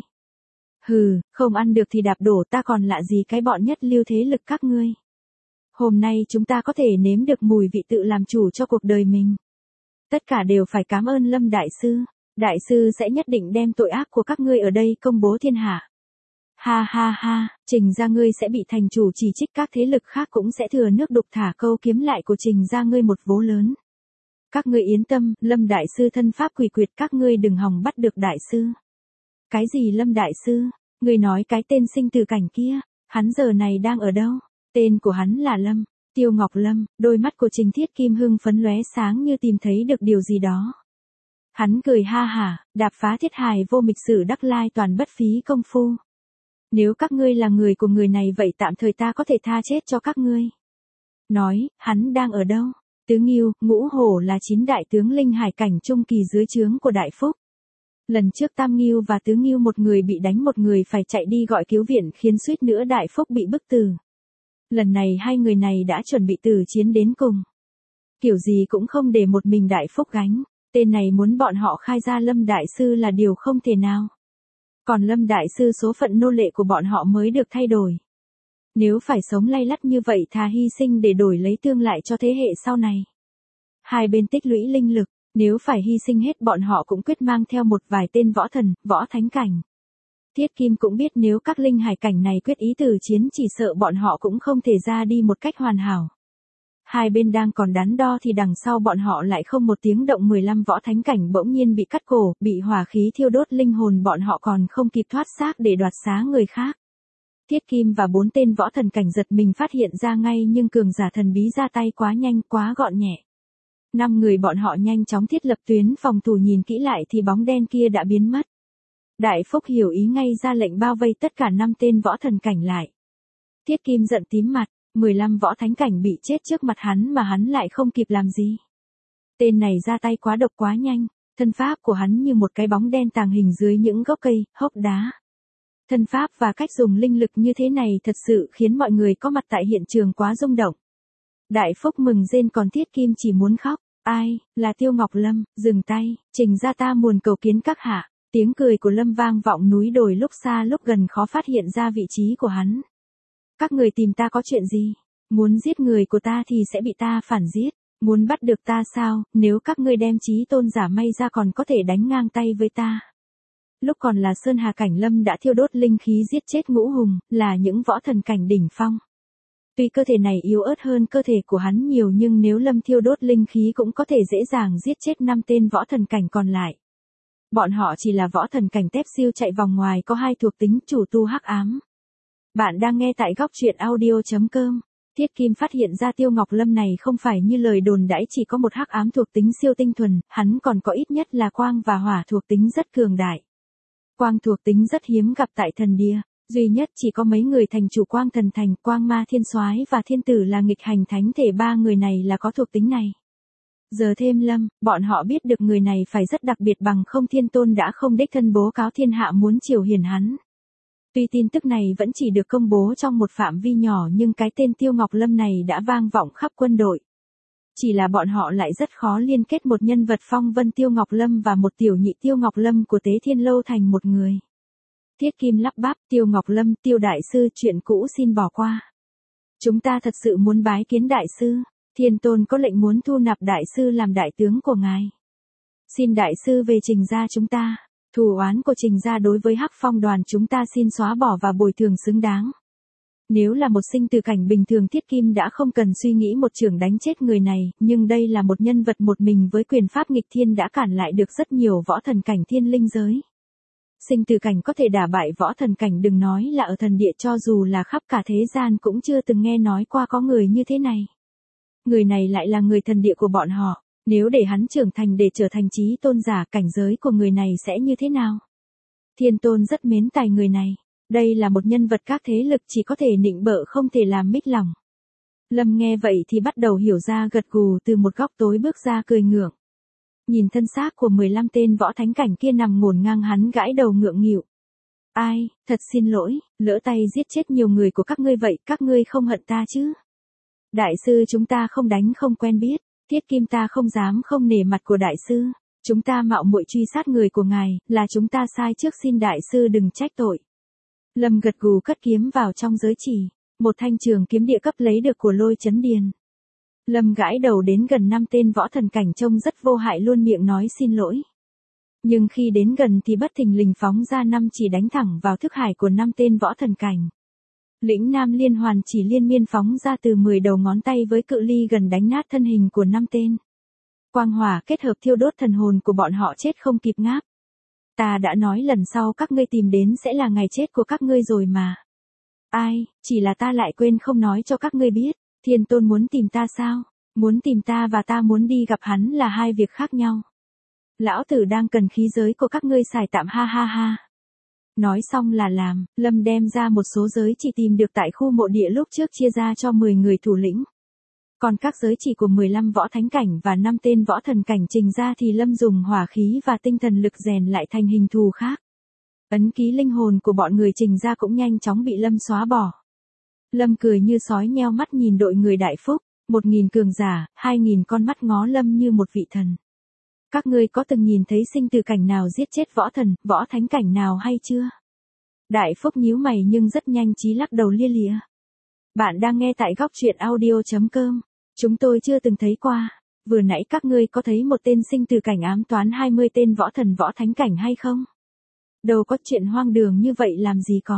Hừ, không ăn được thì đạp đổ, ta còn lạ gì cái bọn nhất lưu thế lực các ngươi. Hôm nay chúng ta có thể nếm được mùi vị tự làm chủ cho cuộc đời mình. Tất cả đều phải cảm ơn Lâm Đại Sư. Đại Sư sẽ nhất định đem tội ác của các ngươi ở đây công bố thiên hạ. Ha ha ha, Trình gia ngươi sẽ bị thành chủ chỉ trích, các thế lực khác cũng sẽ thừa nước đục thả câu kiếm lại của Trình gia ngươi một vố lớn. Các ngươi yên tâm, Lâm Đại Sư thân pháp quỷ quyệt, các ngươi đừng hòng bắt được Đại Sư. Cái gì Lâm Đại Sư? Ngươi nói cái tên sinh từ cảnh kia, hắn giờ này đang ở đâu? Tên của hắn là Lâm, Tiêu Ngọc Lâm. Đôi mắt của Trình Thiết Kim hưng phấn lóe sáng như tìm thấy được điều gì đó. Hắn cười ha hả, đạp phá thiết hài vô mịch sử đắc lai toàn bất phí công phu. Nếu các ngươi là người của người này vậy tạm thời ta có thể tha chết cho các ngươi. Nói, hắn đang ở đâu? Tứ Ngưu, Ngũ Hổ là chín đại tướng linh hải cảnh trung kỳ dưới trướng của Đại Phúc. Lần trước Tam Ngưu và Tứ Ngưu một người bị đánh, một người phải chạy đi gọi cứu viện, khiến suýt nữa Đại Phúc bị bức tử. Lần này hai người này đã chuẩn bị tử chiến đến cùng. Kiểu gì cũng không để một mình Đại Phúc gánh. Tên này muốn bọn họ khai ra Lâm Đại Sư là điều không thể nào. Còn Lâm Đại Sư số phận nô lệ của bọn họ mới được thay đổi. Nếu phải sống lay lắt như vậy thà hy sinh để đổi lấy tương lại cho thế hệ sau này. Hai bên tích lũy linh lực, nếu phải hy sinh hết bọn họ cũng quyết mang theo một vài tên võ thần, võ thánh cảnh. Thiết Kim cũng biết nếu các linh hải cảnh này quyết ý tử chiến chỉ sợ bọn họ cũng không thể ra đi một cách hoàn hảo. Hai bên đang còn đắn đo thì đằng sau bọn họ lại không một tiếng động, mười lăm võ thánh cảnh bỗng nhiên bị cắt cổ, bị hỏa khí thiêu đốt linh hồn, bọn họ còn không kịp thoát xác để đoạt xá người khác. Thiết Kim và bốn tên võ thần cảnh giật mình phát hiện ra ngay, nhưng cường giả thần bí ra tay quá nhanh, quá gọn nhẹ. Năm người bọn họ nhanh chóng thiết lập tuyến phòng thủ, nhìn kỹ lại thì bóng đen kia đã biến mất. Đại Phúc hiểu ý ngay, ra lệnh bao vây tất cả năm tên võ thần cảnh lại. Thiết Kim giận tím mặt, mười lăm võ thánh cảnh bị chết trước mặt hắn mà hắn lại không kịp làm gì. Tên này ra tay quá độc quá nhanh, thân pháp của hắn như một cái bóng đen tàng hình dưới những gốc cây, hốc đá. Thân pháp và cách dùng linh lực như thế này thật sự khiến mọi người có mặt tại hiện trường quá rung động. Đại Phúc mừng rên, còn Thiết Kim chỉ muốn khóc. Ai, là Tiêu Ngọc Lâm, dừng tay, Trình gia ta muốn cầu kiến các hạ. Tiếng cười của Lâm vang vọng núi đồi, lúc xa lúc gần khó phát hiện ra vị trí của hắn. Các người tìm ta có chuyện gì? Muốn giết người của ta thì sẽ bị ta phản giết. Muốn bắt được ta sao? Nếu các ngươi đem chí tôn giả may ra còn có thể đánh ngang tay với ta. Lúc còn là Sơn Hà cảnh, Lâm đã thiêu đốt linh khí giết chết ngũ hùng, là những võ thần cảnh đỉnh phong. Tuy cơ thể này yếu ớt hơn cơ thể của hắn nhiều, nhưng nếu Lâm thiêu đốt linh khí cũng có thể dễ dàng giết chết năm tên võ thần cảnh còn lại. Bọn họ chỉ là võ thần cảnh tép siêu chạy vòng ngoài, có hai thuộc tính, chủ tu hắc ám. Bạn đang nghe tại góc truyện audio chấm com. Thiết Kim phát hiện ra Tiêu Ngọc Lâm này không phải như lời đồn đãi chỉ có một hắc ám thuộc tính siêu tinh thuần, hắn còn có ít nhất là quang và hỏa thuộc tính rất cường đại. Quang thuộc tính rất hiếm gặp tại thần địa, duy nhất chỉ có mấy người thành chủ Quang Thần Thành, Quang Ma Thiên Soái và Thiên Tử là nghịch hành thánh thể, ba người này là có thuộc tính này. Giờ thêm Lâm, bọn họ biết được người này phải rất đặc biệt, bằng không Thiên Tôn đã không đích thân bố cáo thiên hạ muốn triều hiền hắn. Tuy tin tức này vẫn chỉ được công bố trong một phạm vi nhỏ, nhưng cái tên Tiêu Ngọc Lâm này đã vang vọng khắp quân đội. Chỉ là bọn họ lại rất khó liên kết một nhân vật phong vân Tiêu Ngọc Lâm và một tiểu nhị Tiêu Ngọc Lâm của Tế Thiên Lâu thành một người. Thiết Kim lắp bắp, Tiêu Ngọc Lâm, Tiêu đại sư, chuyện cũ xin bỏ qua. Chúng ta thật sự muốn bái kiến đại sư. Thiên Tôn có lệnh muốn thu nạp đại sư làm đại tướng của ngài. Xin đại sư về Trình gia chúng ta. Thù oán của Trình gia đối với Hắc Phong đoàn chúng ta xin xóa bỏ và bồi thường xứng đáng. Nếu là một sinh tử cảnh bình thường, Thiết Kim đã không cần suy nghĩ một chưởng đánh chết người này, nhưng đây là một nhân vật một mình với quyền pháp nghịch thiên đã cản lại được rất nhiều võ thần cảnh thiên linh giới. Sinh tử cảnh có thể đả bại võ thần cảnh, đừng nói là ở thần địa, cho dù là khắp cả thế gian cũng chưa từng nghe nói qua có người như thế này. Người này lại là người thần địa của bọn họ, nếu để hắn trưởng thành để trở thành chí tôn giả, cảnh giới của người này sẽ như thế nào? Thiên Tôn rất mến tài người này. Đây là một nhân vật các thế lực chỉ có thể nịnh bợ không thể làm mích lòng. Lâm nghe vậy thì bắt đầu hiểu ra, gật gù, từ một góc tối bước ra cười ngượng. Nhìn thân xác của mười lăm tên võ thánh cảnh kia nằm ngổn ngang, hắn gãi đầu ngượng nghịu. Ai, thật xin lỗi, lỡ tay giết chết nhiều người của các ngươi vậy, các ngươi không hận ta chứ? Đại sư chúng ta không đánh không quen biết, Thiết Kim ta không dám không nể mặt của đại sư. Chúng ta mạo muội truy sát người của ngài, là chúng ta sai trước, xin đại sư đừng trách tội. Lâm gật gù cất kiếm vào trong giới chỉ, một thanh trường kiếm địa cấp lấy được của Lôi Chấn Điền. Lâm gãi đầu đến gần năm tên võ thần cảnh trông rất vô hại, luôn miệng nói xin lỗi. Nhưng khi đến gần thì bất thình lình phóng ra năm chỉ đánh thẳng vào thức hải của năm tên võ thần cảnh. Lĩnh Nam liên hoàn chỉ liên miên phóng ra từ mười đầu ngón tay với cự ly gần, đánh nát thân hình của năm tên. Quang hỏa kết hợp thiêu đốt thần hồn của bọn họ chết không kịp ngáp. Ta đã nói lần sau các ngươi tìm đến sẽ là ngày chết của các ngươi rồi mà. Ai, chỉ là ta lại quên không nói cho các ngươi biết. Thiên Tôn muốn tìm ta sao? Muốn tìm ta và ta muốn đi gặp hắn là hai việc khác nhau. Lão tử đang cần khí giới của các ngươi xài tạm, ha ha ha. Nói xong là làm, Lâm đem ra một số giới chỉ tìm được tại khu mộ địa lúc trước chia ra cho mười người thủ lĩnh. Còn các giới chỉ của mười lăm võ thánh cảnh và năm tên võ thần cảnh Trình ra thì Lâm dùng hỏa khí và tinh thần lực rèn lại thành hình thù khác. Ấn ký linh hồn của bọn người Trình ra cũng nhanh chóng bị Lâm xóa bỏ. Lâm cười như sói nheo mắt nhìn đội người Đại Phúc, một nghìn cường giả, hai nghìn con mắt ngó Lâm như một vị thần. Các ngươi có từng nhìn thấy sinh tử cảnh nào giết chết võ thần, võ thánh cảnh nào hay chưa? Đại Phúc nhíu mày nhưng rất nhanh trí lắc đầu lia lịa. Bạn đang nghe tại góc truyện audio chấm com. Chúng tôi chưa từng thấy qua. Vừa nãy các ngươi có thấy một tên sinh tử cảnh ám toán hai mươi tên võ thần võ thánh cảnh hay không? Đâu có chuyện hoang đường như vậy làm gì có.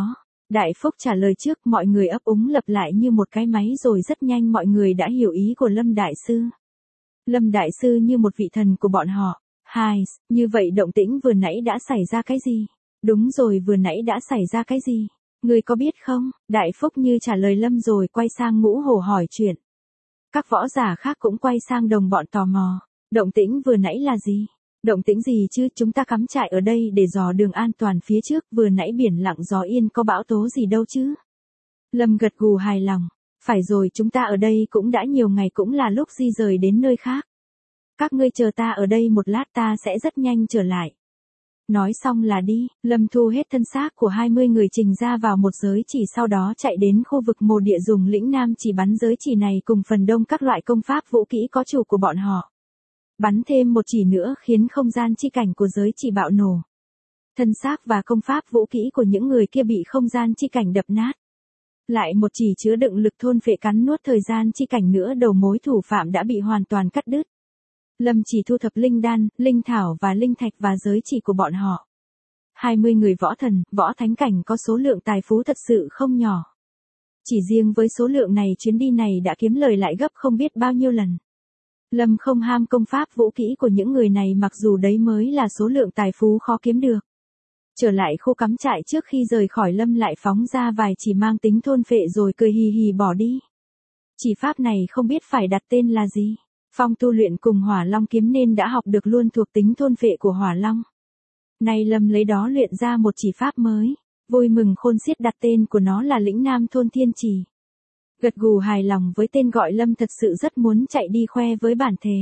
Đại Phúc trả lời trước, mọi người ấp úng lặp lại như một cái máy rồi rất nhanh mọi người đã hiểu ý của Lâm Đại Sư. Lâm Đại Sư như một vị thần của bọn họ. Hai, như vậy động tĩnh vừa nãy đã xảy ra cái gì? Đúng rồi, vừa nãy đã xảy ra cái gì? Người có biết không? Đại Phúc như trả lời Lâm rồi quay sang Ngũ Hổ hỏi chuyện. Các võ giả khác cũng quay sang đồng bọn tò mò. Động tĩnh vừa nãy là gì? Động tĩnh gì chứ, chúng ta cắm trại ở đây để dò đường an toàn phía trước, vừa nãy biển lặng gió yên có bão tố gì đâu chứ. Lâm gật gù hài lòng. Phải rồi, chúng ta ở đây cũng đã nhiều ngày, cũng là lúc di rời đến nơi khác. Các ngươi chờ ta ở đây một lát, ta sẽ rất nhanh trở lại. Nói xong là đi, Lâm thu hết thân xác của hai mươi người trình ra vào một giới chỉ, sau đó chạy đến khu vực mồ địa dùng lĩnh nam chỉ bắn giới chỉ này cùng phần đông các loại công pháp vũ kỹ có chủ của bọn họ. Bắn thêm một chỉ nữa khiến không gian chi cảnh của giới chỉ bạo nổ. Thân xác và công pháp vũ kỹ của những người kia bị không gian chi cảnh đập nát. Lại một chỉ chứa đựng lực thôn phệ cắn nuốt thời gian chi cảnh nữa, đầu mối thủ phạm đã bị hoàn toàn cắt đứt. Lâm chỉ thu thập linh đan, linh thảo và linh thạch và giới chỉ của bọn họ. hai mươi người võ thần, võ thánh cảnh có số lượng tài phú thật sự không nhỏ. Chỉ riêng với số lượng này, chuyến đi này đã kiếm lời lại gấp không biết bao nhiêu lần. Lâm không ham công pháp vũ kỹ của những người này, mặc dù đấy mới là số lượng tài phú khó kiếm được. Trở lại khu cắm trại, trước khi rời khỏi Lâm lại phóng ra vài chỉ mang tính thôn phệ rồi cười hì hì bỏ đi. Chỉ pháp này không biết phải đặt tên là gì. Phong tu luyện cùng Hỏa Long kiếm nên đã học được luôn thuộc tính thôn phệ của Hỏa Long. Nay Lâm lấy đó luyện ra một chỉ pháp mới, vui mừng khôn xiết đặt tên của nó là Lĩnh Nam Thôn Thiên Chỉ. Gật gù hài lòng với tên gọi, Lâm thật sự rất muốn chạy đi khoe với bản thể.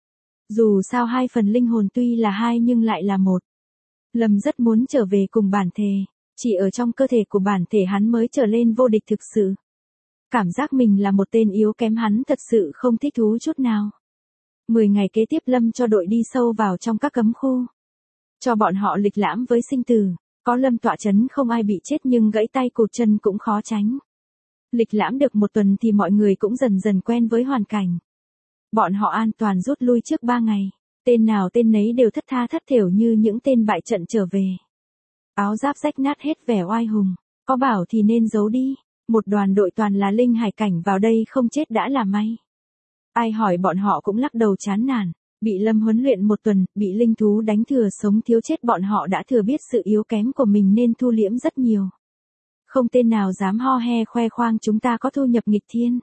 Dù sao hai phần linh hồn tuy là hai nhưng lại là một. Lâm rất muốn trở về cùng bản thể, chỉ ở trong cơ thể của bản thể hắn mới trở lên vô địch thực sự. Cảm giác mình là một tên yếu kém hắn thật sự không thích thú chút nào. Mười ngày kế tiếp Lâm cho đội đi sâu vào trong các cấm khu. Cho bọn họ lịch lãm với sinh tử, có Lâm tọa chấn không ai bị chết nhưng gãy tay cụt chân cũng khó tránh. Lịch lãm được một tuần thì mọi người cũng dần dần quen với hoàn cảnh. Bọn họ an toàn rút lui trước ba ngày, tên nào tên nấy đều thất tha thất thểu như những tên bại trận trở về. Áo giáp rách nát hết vẻ oai hùng, có bảo thì nên giấu đi, một đoàn đội toàn là linh hải cảnh vào đây không chết đã là may. Ai hỏi bọn họ cũng lắc đầu chán nản, bị Lâm huấn luyện một tuần, bị linh thú đánh thừa sống thiếu chết, bọn họ đã thừa biết sự yếu kém của mình nên thu liễm rất nhiều. Không tên nào dám ho he khoe khoang chúng ta có thu nhập nghịch thiên.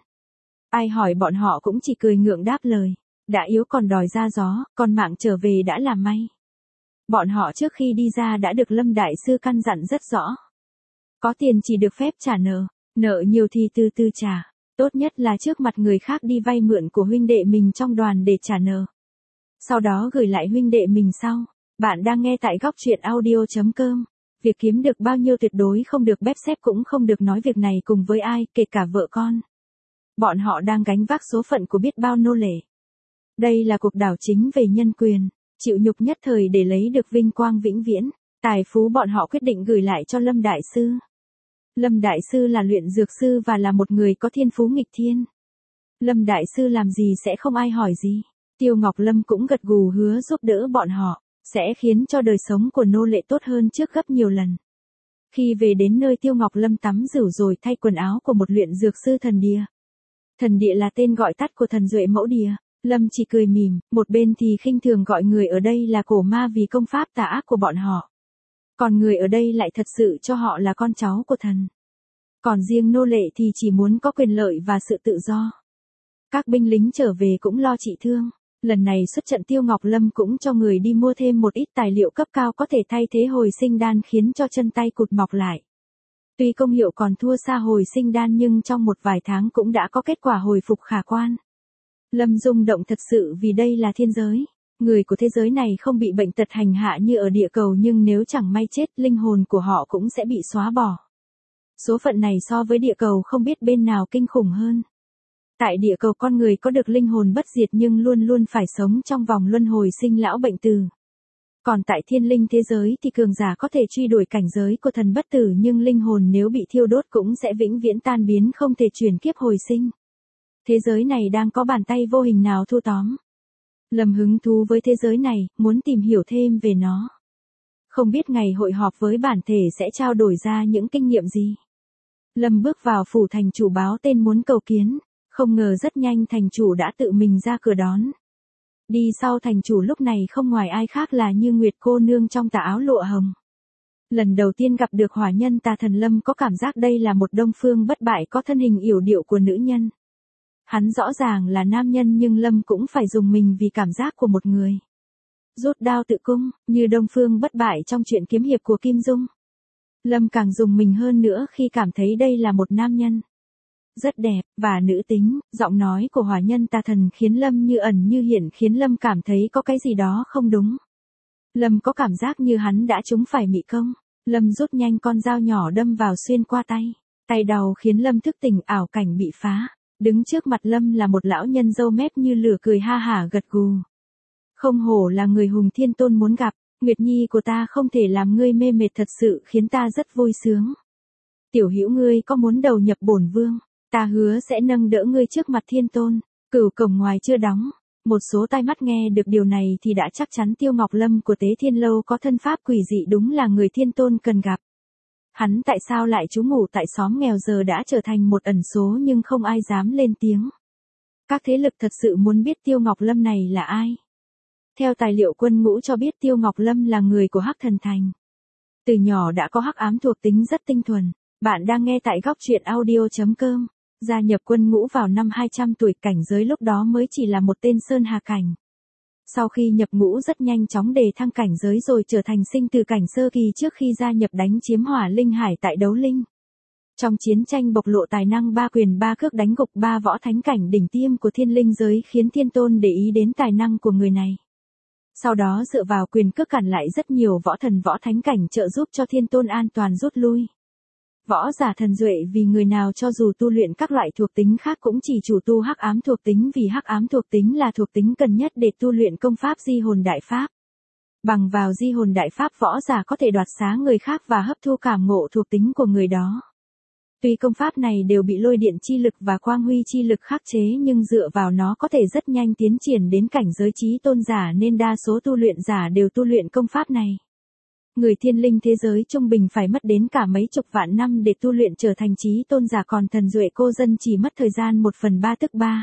Ai hỏi bọn họ cũng chỉ cười ngượng đáp lời, đã yếu còn đòi ra gió, còn mạng trở về đã là may. Bọn họ trước khi đi ra đã được Lâm Đại Sư căn dặn rất rõ. Có tiền chỉ được phép trả nợ, nợ nhiều thì từ từ trả, tốt nhất là trước mặt người khác đi vay mượn của huynh đệ mình trong đoàn để trả nợ. Sau đó gửi lại huynh đệ mình sau. Bạn đang nghe tại góc truyện audio chấm com. Việc kiếm được bao nhiêu tuyệt đối không được bép xép, cũng không được nói việc này cùng với ai, kể cả vợ con. Bọn họ đang gánh vác số phận của biết bao nô lệ. Đây là cuộc đảo chính về nhân quyền, chịu nhục nhất thời để lấy được vinh quang vĩnh viễn. Tài phú bọn họ quyết định gửi lại cho Lâm Đại Sư. Lâm Đại Sư là luyện dược sư và là một người có thiên phú nghịch thiên. Lâm Đại Sư làm gì sẽ không ai hỏi gì. Tiêu Ngọc Lâm cũng gật gù hứa giúp đỡ bọn họ, sẽ khiến cho đời sống của nô lệ tốt hơn trước gấp nhiều lần. Khi về đến nơi, Tiêu Ngọc Lâm tắm rửa rồi thay quần áo của một luyện dược sư thần địa. Thần địa là tên gọi tắt của thần Duệ Mẫu Địa. Lâm chỉ cười mỉm, một bên thì khinh thường gọi người ở đây là cổ ma vì công pháp tà ác của bọn họ. Còn người ở đây lại thật sự cho họ là con cháu của thần. Còn riêng nô lệ thì chỉ muốn có quyền lợi và sự tự do. Các binh lính trở về cũng lo trị thương. Lần này xuất trận Tiêu Ngọc Lâm cũng cho người đi mua thêm một ít tài liệu cấp cao có thể thay thế hồi sinh đan khiến cho chân tay cụt mọc lại. Tuy công hiệu còn thua xa hồi sinh đan nhưng trong một vài tháng cũng đã có kết quả hồi phục khả quan. Lâm rung động thật sự vì đây là thiên giới. Người của thế giới này không bị bệnh tật hành hạ như ở địa cầu, nhưng nếu chẳng may chết, linh hồn của họ cũng sẽ bị xóa bỏ. Số phận này so với địa cầu không biết bên nào kinh khủng hơn. Tại địa cầu con người có được linh hồn bất diệt nhưng luôn luôn phải sống trong vòng luân hồi sinh lão bệnh tử. Còn tại thiên linh thế giới thì cường giả có thể truy đuổi cảnh giới của thần bất tử, nhưng linh hồn nếu bị thiêu đốt cũng sẽ vĩnh viễn tan biến, không thể chuyển kiếp hồi sinh. Thế giới này đang có bàn tay vô hình nào thu tóm. Lâm hứng thú với thế giới này, muốn tìm hiểu thêm về nó. Không biết ngày hội họp với bản thể sẽ trao đổi ra những kinh nghiệm gì. Lâm bước vào phủ thành chủ báo tên muốn cầu kiến, không ngờ rất nhanh thành chủ đã tự mình ra cửa đón. Đi sau thành chủ lúc này không ngoài ai khác là Như Nguyệt cô nương trong tà áo lụa hồng. Lần đầu tiên gặp được hỏa nhân tà thần, Lâm có cảm giác đây là một đông phương bất bại có thân hình yểu điệu của nữ nhân. Hắn rõ ràng là nam nhân nhưng Lâm cũng phải dùng mình vì cảm giác của một người. Rút đao tự cung, như đông phương bất bại trong truyện kiếm hiệp của Kim Dung. Lâm càng dùng mình hơn nữa khi cảm thấy đây là một nam nhân. Rất đẹp, và nữ tính, giọng nói của hỏa nhân tà thần khiến Lâm như ẩn như hiện, khiến Lâm cảm thấy có cái gì đó không đúng. Lâm có cảm giác như hắn đã trúng phải mị công. Lâm rút nhanh con dao nhỏ đâm vào xuyên qua tay. Tay đau khiến Lâm thức tỉnh, ảo cảnh bị phá. Đứng trước mặt Lâm là một lão nhân râu mép như lửa, cười ha hả gật gù. Không hổ là người hùng thiên tôn muốn gặp, Nguyệt Nhi của ta không thể làm ngươi mê mệt, thật sự khiến ta rất vui sướng. Tiểu hữu ngươi có muốn đầu nhập bổn vương, ta hứa sẽ nâng đỡ ngươi trước mặt thiên tôn. Cửu cổng ngoài chưa đóng. Một số tai mắt nghe được điều này thì đã chắc chắn Tiêu Ngọc Lâm của Tế Thiên Lâu có thân pháp quỷ dị, đúng là người thiên tôn cần gặp. Hắn tại sao lại trú ngụ tại xóm nghèo giờ đã trở thành một ẩn số nhưng không ai dám lên tiếng. Các thế lực thật sự muốn biết Tiêu Ngọc Lâm này là ai. Theo tài liệu quân ngũ cho biết Tiêu Ngọc Lâm là người của Hắc Thần Thành. Từ nhỏ đã có hắc ám thuộc tính rất tinh thuần. Bạn đang nghe tại góc truyện audio chấm com. Gia nhập quân ngũ vào năm hai trăm tuổi, cảnh giới lúc đó mới chỉ là một tên sơn hà cảnh. Sau khi nhập ngũ rất nhanh chóng đề thăng cảnh giới rồi trở thành sinh tử cảnh sơ kỳ trước khi gia nhập đánh chiếm Hỏa Linh Hải tại Đấu Linh. Trong chiến tranh bộc lộ tài năng ba quyền ba cước đánh gục ba võ thánh cảnh đỉnh tiêm của thiên linh giới, khiến thiên tôn để ý đến tài năng của người này. Sau đó dựa vào quyền cước cản lại rất nhiều võ thần võ thánh cảnh, trợ giúp cho thiên tôn an toàn rút lui. Võ giả thần duệ vì người nào cho dù tu luyện các loại thuộc tính khác cũng chỉ chủ tu hắc ám thuộc tính, vì hắc ám thuộc tính là thuộc tính cần nhất để tu luyện công pháp Di Hồn Đại Pháp. Bằng vào Di Hồn Đại Pháp, võ giả có thể đoạt xá người khác và hấp thu cảm ngộ thuộc tính của người đó. Tuy công pháp này đều bị lôi điện chi lực và quang huy chi lực khắc chế, nhưng dựa vào nó có thể rất nhanh tiến triển đến cảnh giới chí tôn giả, nên đa số tu luyện giả đều tu luyện công pháp này. Người thiên linh thế giới trung bình phải mất đến cả mấy chục vạn năm để tu luyện trở thành chí tôn giả, còn thần duệ cô dân chỉ mất thời gian một phần ba, tức ba,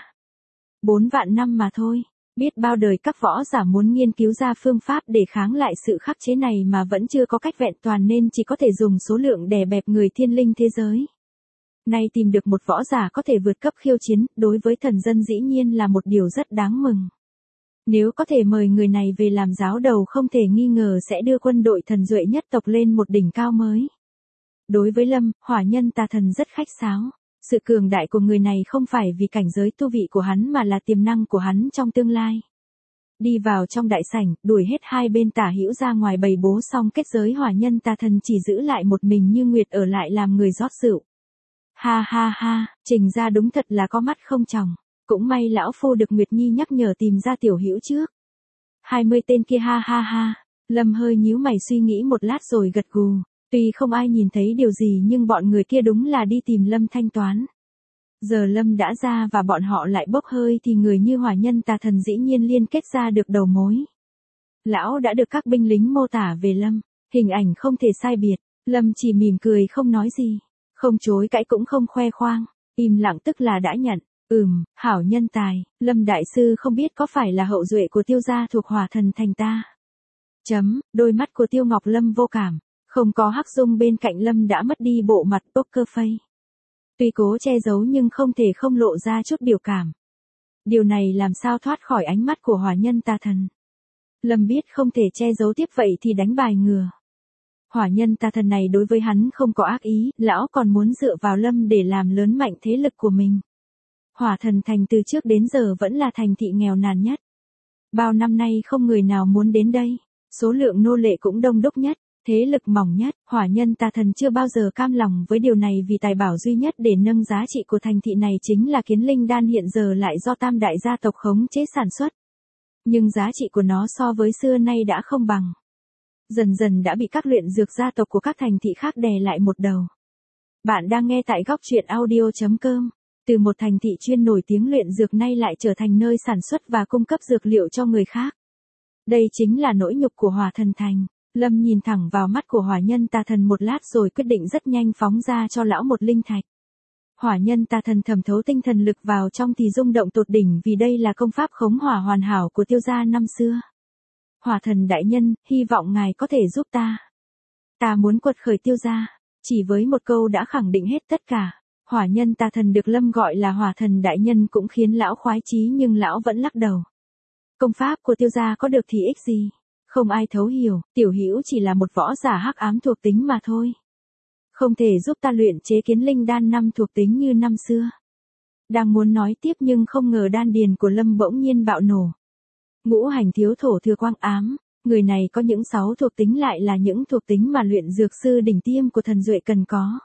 bốn vạn năm mà thôi. Biết bao đời các võ giả muốn nghiên cứu ra phương pháp để kháng lại sự khắc chế này mà vẫn chưa có cách vẹn toàn, nên chỉ có thể dùng số lượng đè bẹp người thiên linh thế giới. Nay tìm được một võ giả có thể vượt cấp khiêu chiến, đối với thần dân dĩ nhiên là một điều rất đáng mừng. Nếu có thể mời người này về làm giáo đầu, không thể nghi ngờ sẽ đưa quân đội thần duệ nhất tộc lên một đỉnh cao mới. Đối với Lâm, hỏa nhân tà thần rất khách sáo. Sự cường đại của người này không phải vì cảnh giới tu vị của hắn mà là tiềm năng của hắn trong tương lai. Đi vào trong đại sảnh, đuổi hết hai bên tả hữu ra ngoài bày bố xong kết giới, hỏa nhân tà thần chỉ giữ lại một mình Như Nguyệt ở lại làm người rót rượu. Ha ha ha, Trình ra đúng thật là có mắt không tròng. Cũng may lão phu được Nguyệt Nhi nhắc nhở tìm ra tiểu hữu trước. Hai mươi tên kia, ha ha ha. Lâm hơi nhíu mày suy nghĩ một lát rồi gật gù. Tuy không ai nhìn thấy điều gì nhưng bọn người kia đúng là đi tìm Lâm thanh toán. Giờ Lâm đã ra và bọn họ lại bốc hơi thì người như hỏa nhân tà thần dĩ nhiên liên kết ra được đầu mối. Lão đã được các binh lính mô tả về Lâm, hình ảnh không thể sai biệt. Lâm chỉ mỉm cười không nói gì, không chối cãi cũng không khoe khoang, im lặng tức là đã nhận. Ừm, hảo nhân tài, Lâm đại sư không biết có phải là hậu duệ của Tiêu gia thuộc Hỏa Thần Thành ta? Chấm, đôi mắt của Tiêu Ngọc Lâm vô cảm, không có Hắc Dung bên cạnh Lâm đã mất đi bộ mặt poker face. Tuy cố che giấu nhưng không thể không lộ ra chút biểu cảm. Điều này làm sao thoát khỏi ánh mắt của hỏa nhân tà thần. Lâm biết không thể che giấu tiếp vậy thì đánh bài ngừa. Hỏa nhân tà thần này đối với hắn không có ác ý, lão còn muốn dựa vào Lâm để làm lớn mạnh thế lực của mình. Hỏa Thần Thành từ trước đến giờ vẫn là thành thị nghèo nàn nhất. Bao năm nay không người nào muốn đến đây, số lượng nô lệ cũng đông đúc nhất, thế lực mỏng nhất. Hỏa nhân tà thần chưa bao giờ cam lòng với điều này, vì tài bảo duy nhất để nâng giá trị của thành thị này chính là Kiến Linh Đan, hiện giờ lại do tam đại gia tộc khống chế sản xuất. Nhưng giá trị của nó so với xưa nay đã không bằng. Dần dần đã bị các luyện dược gia tộc của các thành thị khác đè lại một đầu. Bạn đang nghe tại góc truyện audio chấm com. Từ một thành thị chuyên nổi tiếng luyện dược nay lại trở thành nơi sản xuất và cung cấp dược liệu cho người khác. Đây chính là nỗi nhục của Hỏa Thần Thành. Lâm nhìn thẳng vào mắt của hỏa nhân tà thần một lát rồi quyết định rất nhanh phóng ra cho lão một linh thạch. Hỏa nhân tà thần thẩm thấu tinh thần lực vào trong thì rung động tột đỉnh vì đây là công pháp khống hỏa hoàn hảo của Tiêu gia năm xưa. Hỏa thần đại nhân, hy vọng ngài có thể giúp ta. Ta muốn quật khởi Tiêu gia. Chỉ với một câu đã khẳng định hết tất cả. Hỏa nhân tà thần được Lâm gọi là hỏa thần đại nhân cũng khiến lão khoái chí nhưng lão vẫn lắc đầu. Công pháp của Tiêu gia có được thì ích gì? Không ai thấu hiểu, tiểu hữu chỉ là một võ giả hắc ám thuộc tính mà thôi. Không thể giúp ta luyện chế kiến linh đan năm thuộc tính như năm xưa. Đang muốn nói tiếp nhưng không ngờ đan điền của Lâm bỗng nhiên bạo nổ. Ngũ hành thiếu thổ thừa quang ám, người này có những sáu thuộc tính lại là những thuộc tính mà luyện dược sư đỉnh tiêm của thần duệ cần có.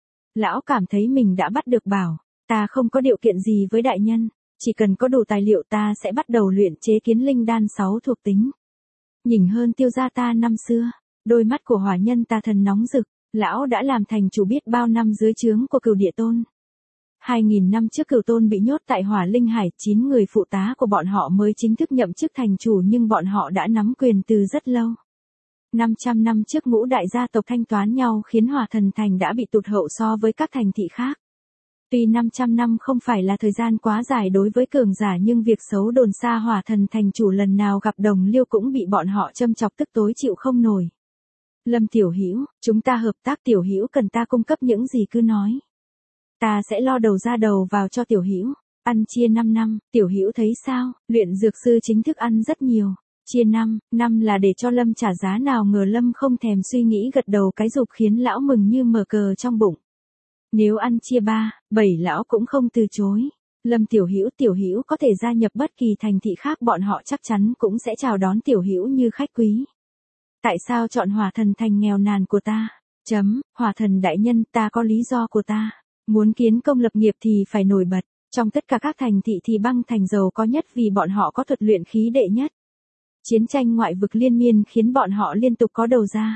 Lão cảm thấy mình đã bắt được bảo, ta không có điều kiện gì với đại nhân, chỉ cần có đủ tài liệu ta sẽ bắt đầu luyện chế kiến linh đan sáu thuộc tính. Nhỉnh hơn Tiêu gia ta năm xưa, đôi mắt của hỏa nhân tà thần nóng rực, lão đã làm thành chủ biết bao năm dưới trướng của Cửu Địa Tôn. Hai nghìn năm trước Cửu Tôn bị nhốt tại Hỏa Linh Hải, chín người phụ tá của bọn họ mới chính thức nhậm chức thành chủ nhưng bọn họ đã nắm quyền từ rất lâu. năm trăm năm trước ngũ đại gia tộc thanh toán nhau khiến Hỏa Thần Thành đã bị tụt hậu so với các thành thị khác. Tuy năm trăm năm không phải là thời gian quá dài đối với cường giả nhưng việc xấu đồn xa Hỏa Thần Thành chủ lần nào gặp Đồng Liêu cũng bị bọn họ châm chọc tức tối chịu không nổi. Lâm tiểu hữu, chúng ta hợp tác, tiểu hữu cần ta cung cấp những gì cứ nói. Ta sẽ lo đầu ra đầu vào cho tiểu hữu, ăn chia năm năm, tiểu hữu thấy sao? Luyện dược sư chính thức ăn rất nhiều, chia năm, năm là để cho Lâm trả giá, nào ngờ Lâm không thèm suy nghĩ gật đầu cái dục khiến lão mừng như mở cờ trong bụng. Nếu ăn chia ba, bảy lão cũng không từ chối. Lâm tiểu hữu, tiểu hữu có thể gia nhập bất kỳ thành thị khác, bọn họ chắc chắn cũng sẽ chào đón tiểu hữu như khách quý. Tại sao chọn Hỏa Thần Thành nghèo nàn của ta? Chấm, Hỏa Thần đại nhân, ta có lý do của ta. Muốn kiến công lập nghiệp thì phải nổi bật. Trong tất cả các thành thị thì băng thành giàu có nhất vì bọn họ có thuật luyện khí đệ nhất. Chiến tranh ngoại vực liên miên khiến bọn họ liên tục có đầu ra.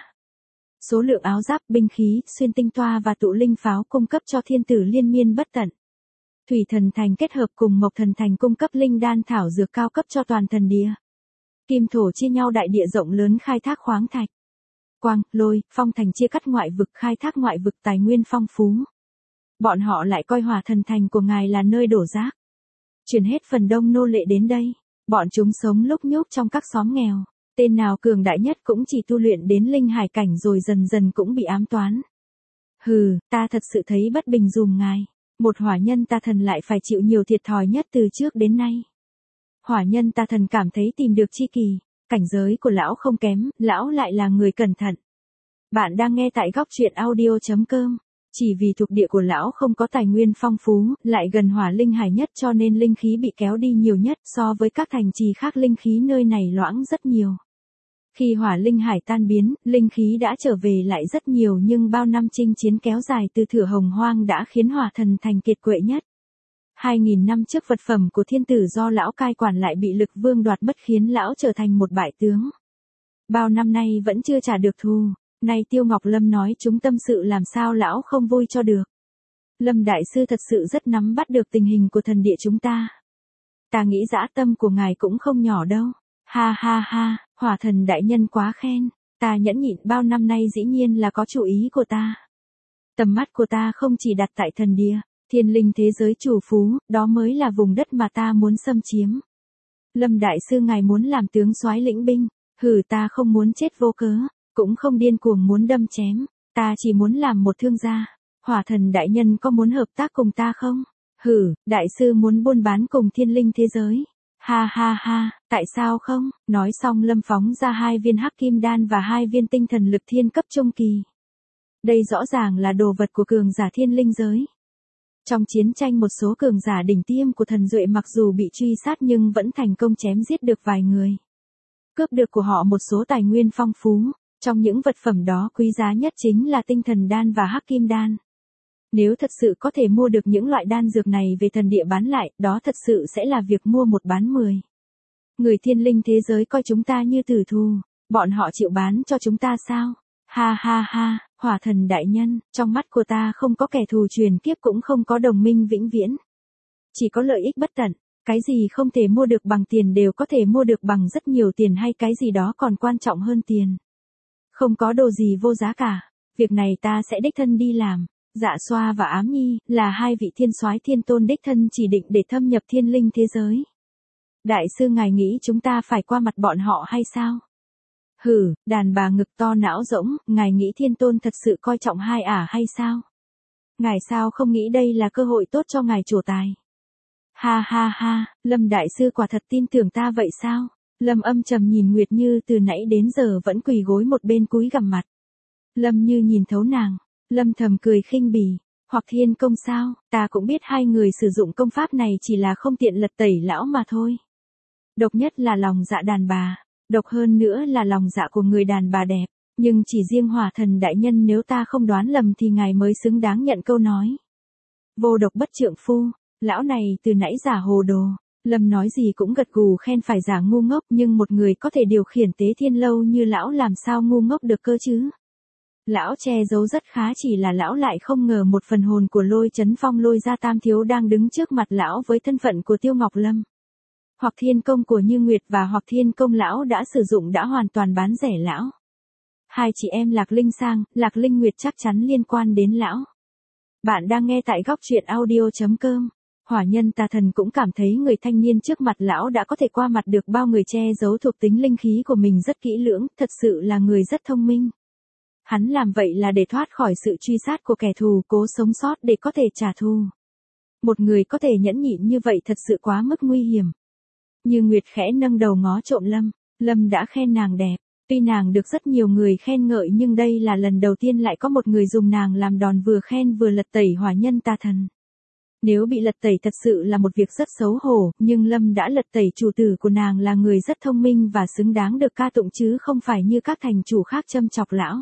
Số lượng áo giáp, binh khí, xuyên tinh toa và tụ linh pháo cung cấp cho thiên tử liên miên bất tận. Thủy Thần Thành kết hợp cùng Mộc Thần Thành cung cấp linh đan thảo dược cao cấp cho toàn thần địa. Kim thổ chia nhau đại địa rộng lớn khai thác khoáng thạch. Quang, Lôi, Phong Thành chia cắt ngoại vực khai thác ngoại vực tài nguyên phong phú. Bọn họ lại coi Hỏa Thần Thành của ngài là nơi đổ rác. Chuyển hết phần đông nô lệ đến đây. Bọn chúng sống lúc nhúc trong các xóm nghèo. Tên nào cường đại nhất cũng chỉ tu luyện đến linh hải cảnh rồi dần dần cũng bị ám toán. Hừ, ta thật sự thấy bất bình dùm ngài. Một hỏa nhân ta thần lại phải chịu nhiều thiệt thòi nhất từ trước đến nay. Hỏa nhân ta thần cảm thấy tìm được chi kỳ. Cảnh giới của lão không kém, lão lại là người cẩn thận. Bạn đang nghe tại góc truyện audio chấm com. Chỉ vì thuộc địa của lão không có tài nguyên phong phú, lại gần hỏa linh hải nhất cho nên linh khí bị kéo đi nhiều nhất, so với các thành trì khác linh khí nơi này loãng rất nhiều. Khi hỏa linh hải tan biến, linh khí đã trở về lại rất nhiều nhưng bao năm chinh chiến kéo dài từ thửa hồng hoang đã khiến Hỏa Thần Thành kiệt quệ nhất. Hai nghìn năm trước vật phẩm của thiên tử do lão cai quản lại bị Lực Vương đoạt mất khiến lão trở thành một bại tướng. Bao năm nay vẫn chưa trả được thù. Nay Tiêu Ngọc Lâm nói chúng tâm sự làm sao lão không vui cho được. Lâm đại sư thật sự rất nắm bắt được tình hình của thần địa chúng ta. Ta nghĩ dã tâm của ngài cũng không nhỏ đâu. Ha ha ha, Hỏa Thần đại nhân quá khen. Ta nhẫn nhịn bao năm nay dĩ nhiên là có chủ ý của ta. Tầm mắt của ta không chỉ đặt tại thần địa, thiên linh thế giới chủ phú, đó mới là vùng đất mà ta muốn xâm chiếm. Lâm đại sư ngài muốn làm tướng soái lĩnh binh, hừ ta không muốn chết vô cớ. Cũng không điên cuồng muốn đâm chém, ta chỉ muốn làm một thương gia. Hỏa Thần đại nhân có muốn hợp tác cùng ta không? Hử, đại sư muốn buôn bán cùng thiên linh thế giới. Ha ha ha, tại sao không? Nói xong Lâm phóng ra hai viên hắc kim đan và hai viên tinh thần lực thiên cấp trung kỳ. Đây rõ ràng là đồ vật của cường giả thiên linh giới. Trong chiến tranh một số cường giả đỉnh tiêm của thần duệ mặc dù bị truy sát nhưng vẫn thành công chém giết được vài người. Cướp được của họ một số tài nguyên phong phú. Trong những vật phẩm đó quý giá nhất chính là tinh thần đan và hắc kim đan. Nếu thật sự có thể mua được những loại đan dược này về thần địa bán lại, đó thật sự sẽ là việc mua một bán mười. Người thiên linh thế giới coi chúng ta như tử thù, bọn họ chịu bán cho chúng ta sao? Ha ha ha, Hỏa Thần đại nhân, trong mắt của ta không có kẻ thù truyền kiếp cũng không có đồng minh vĩnh viễn. Chỉ có lợi ích bất tận, cái gì không thể mua được bằng tiền đều có thể mua được bằng rất nhiều tiền hay cái gì đó còn quan trọng hơn tiền. Không có đồ gì vô giá cả. Việc này ta sẽ đích thân đi làm. Dạ Xoa và Ám Nhi là hai vị thiên soái thiên tôn đích thân chỉ định để thâm nhập thiên linh thế giới. Đại sư ngài nghĩ chúng ta phải qua mặt bọn họ hay sao? Hử, đàn bà ngực to não rỗng, ngài nghĩ thiên tôn thật sự coi trọng hai ả hay sao? Ngài sao không nghĩ đây là cơ hội tốt cho ngài trổ tài? Ha ha ha, Lâm đại sư quả thật tin tưởng ta vậy sao? Lâm âm trầm nhìn Nguyệt Như từ nãy đến giờ vẫn quỳ gối một bên cúi gằm mặt. Lâm Như nhìn thấu nàng, Lâm thầm cười khinh bỉ, hoặc thiên công sao, ta cũng biết hai người sử dụng công pháp này chỉ là không tiện lật tẩy lão mà thôi. Độc nhất là lòng dạ đàn bà, độc hơn nữa là lòng dạ của người đàn bà đẹp, nhưng chỉ riêng Hỏa Thần đại nhân nếu ta không đoán lầm thì ngài mới xứng đáng nhận câu nói. Vô độc bất trượng phu, lão này từ nãy giả hồ đồ. Lâm nói gì cũng gật gù khen phải giả ngu ngốc, nhưng một người có thể điều khiển tế thiên lâu như lão làm sao ngu ngốc được cơ chứ? Lão che giấu rất khá, chỉ là lão lại không ngờ một phần hồn của Lôi Chấn Phong Lôi Gia Tam thiếu đang đứng trước mặt lão với thân phận của Tiêu Ngọc Lâm. Hoặc thiên công của Như Nguyệt và hoặc thiên công lão đã sử dụng đã hoàn toàn bán rẻ lão. Hai chị em Lạc Linh Sang, Lạc Linh Nguyệt chắc chắn liên quan đến lão. Bạn đang nghe tại góc truyện audio chấm com. Hỏa Nhân Tà Thần cũng cảm thấy người thanh niên trước mặt lão đã có thể qua mặt được bao người che giấu thuộc tính linh khí của mình rất kỹ lưỡng, thật sự là người rất thông minh. Hắn làm vậy là để thoát khỏi sự truy sát của kẻ thù, cố sống sót để có thể trả thù. Một người có thể nhẫn nhịn như vậy thật sự quá mức nguy hiểm. Như Nguyệt khẽ nâng đầu ngó trộm Lâm, Lâm đã khen nàng đẹp. Tuy nàng được rất nhiều người khen ngợi nhưng đây là lần đầu tiên lại có một người dùng nàng làm đòn vừa khen vừa lật tẩy Hỏa Nhân Tà Thần. Nếu bị lật tẩy thật sự là một việc rất xấu hổ, nhưng Lâm đã lật tẩy chủ tử của nàng là người rất thông minh và xứng đáng được ca tụng chứ không phải như các thành chủ khác châm chọc lão.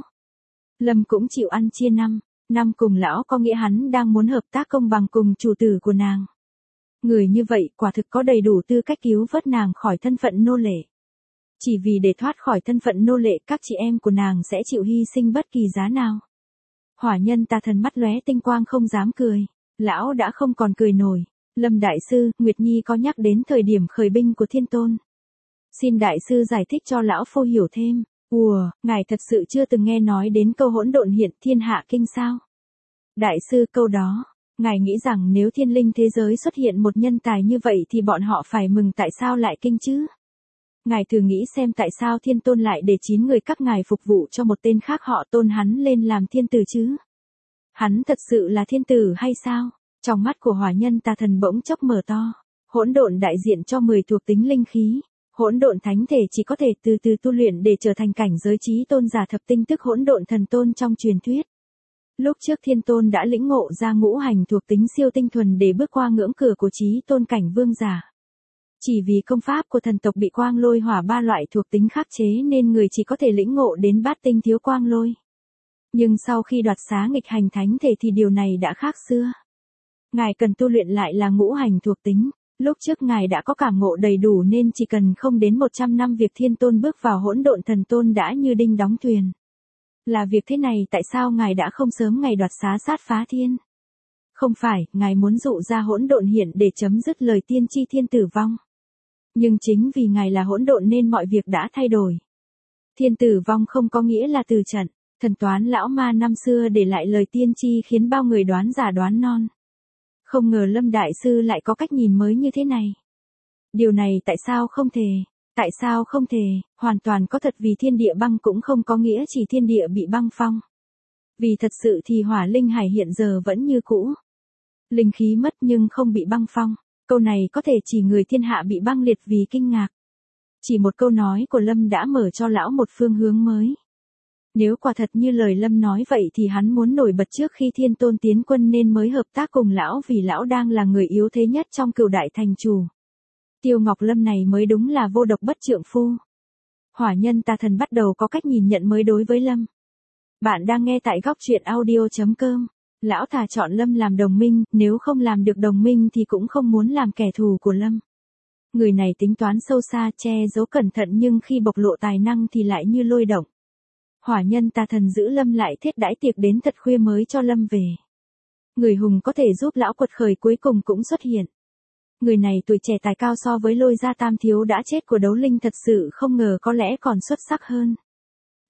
Lâm cũng chịu ăn chia năm, năm cùng lão có nghĩa hắn đang muốn hợp tác công bằng cùng chủ tử của nàng. Người như vậy quả thực có đầy đủ tư cách cứu vớt nàng khỏi thân phận nô lệ. Chỉ vì để thoát khỏi thân phận nô lệ các chị em của nàng sẽ chịu hy sinh bất kỳ giá nào. Hỏa Nhân Tà Thần mắt lóe tinh quang không dám cười. Lão đã không còn cười nổi. Lâm đại sư, Nguyệt Nhi có nhắc đến thời điểm khởi binh của thiên tôn. Xin đại sư giải thích cho lão phu hiểu thêm. Ùa, ngài thật sự chưa từng nghe nói đến câu hỗn độn hiện thiên hạ kinh sao? Đại sư, câu đó, ngài nghĩ rằng nếu thiên linh thế giới xuất hiện một nhân tài như vậy thì bọn họ phải mừng tại sao lại kinh chứ? Ngài thử nghĩ xem tại sao thiên tôn lại để chín người các ngài phục vụ cho một tên khác họ tôn hắn lên làm thiên tử chứ? Hắn thật sự là thiên tử hay sao? Trong mắt của Hỏa Nhân Tà Thần bỗng chốc mở to. Hỗn độn đại diện cho mười thuộc tính linh khí. Hỗn độn thánh thể chỉ có thể từ từ tu luyện để trở thành cảnh giới chí tôn giả thập tinh tức hỗn độn thần tôn trong truyền thuyết. Lúc trước thiên tôn đã lĩnh ngộ ra ngũ hành thuộc tính siêu tinh thuần để bước qua ngưỡng cửa của chí tôn cảnh vương giả. Chỉ vì công pháp của thần tộc bị quang lôi hỏa ba loại thuộc tính khắc chế nên người chỉ có thể lĩnh ngộ đến bát tinh thiếu quang lôi. Nhưng sau khi đoạt xá nghịch hành thánh thể thì điều này đã khác xưa. Ngài cần tu luyện lại là ngũ hành thuộc tính. Lúc trước ngài đã có cảm ngộ đầy đủ nên chỉ cần không đến một trăm năm việc thiên tôn bước vào hỗn độn thần tôn đã như đinh đóng thuyền. Là việc thế này tại sao ngài đã không sớm ngày đoạt xá sát phá thiên? Không phải, ngài muốn dụ ra hỗn độn hiện để chấm dứt lời tiên tri thiên tử vong. Nhưng chính vì ngài là hỗn độn nên mọi việc đã thay đổi. Thiên tử vong không có nghĩa là từ trận. Thần toán lão ma năm xưa để lại lời tiên tri khiến bao người đoán giả đoán non. Không ngờ Lâm đại sư lại có cách nhìn mới như thế này. Điều này tại sao không thể? Tại sao không thể? Hoàn toàn có thật, vì thiên địa băng cũng không có nghĩa chỉ thiên địa bị băng phong. Vì thật sự thì hỏa linh hải hiện giờ vẫn như cũ. Linh khí mất nhưng không bị băng phong. Câu này có thể chỉ người thiên hạ bị băng liệt vì kinh ngạc. Chỉ một câu nói của Lâm đã mở cho lão một phương hướng mới. Nếu quả thật như lời Lâm nói vậy thì hắn muốn nổi bật trước khi thiên tôn tiến quân nên mới hợp tác cùng lão, vì lão đang là người yếu thế nhất trong cửu đại thành chủ. Tiêu Ngọc Lâm này mới đúng là vô độc bất trượng phu. Hỏa Nhân Tà Thần bắt đầu có cách nhìn nhận mới đối với Lâm. Bạn đang nghe tại góc truyện audio chấm com. Lão thà chọn Lâm làm đồng minh, nếu không làm được đồng minh thì cũng không muốn làm kẻ thù của Lâm. Người này tính toán sâu xa, che giấu cẩn thận nhưng khi bộc lộ tài năng thì lại như lôi động. Hỏa Nhân Tà Thần giữ Lâm lại thiết đãi tiệc đến thật khuya mới cho Lâm về. Người hùng có thể giúp lão quật khởi cuối cùng cũng xuất hiện. Người này tuổi trẻ tài cao so với Lôi Gia Tam thiếu đã chết của Đấu Linh, thật sự không ngờ có lẽ còn xuất sắc hơn.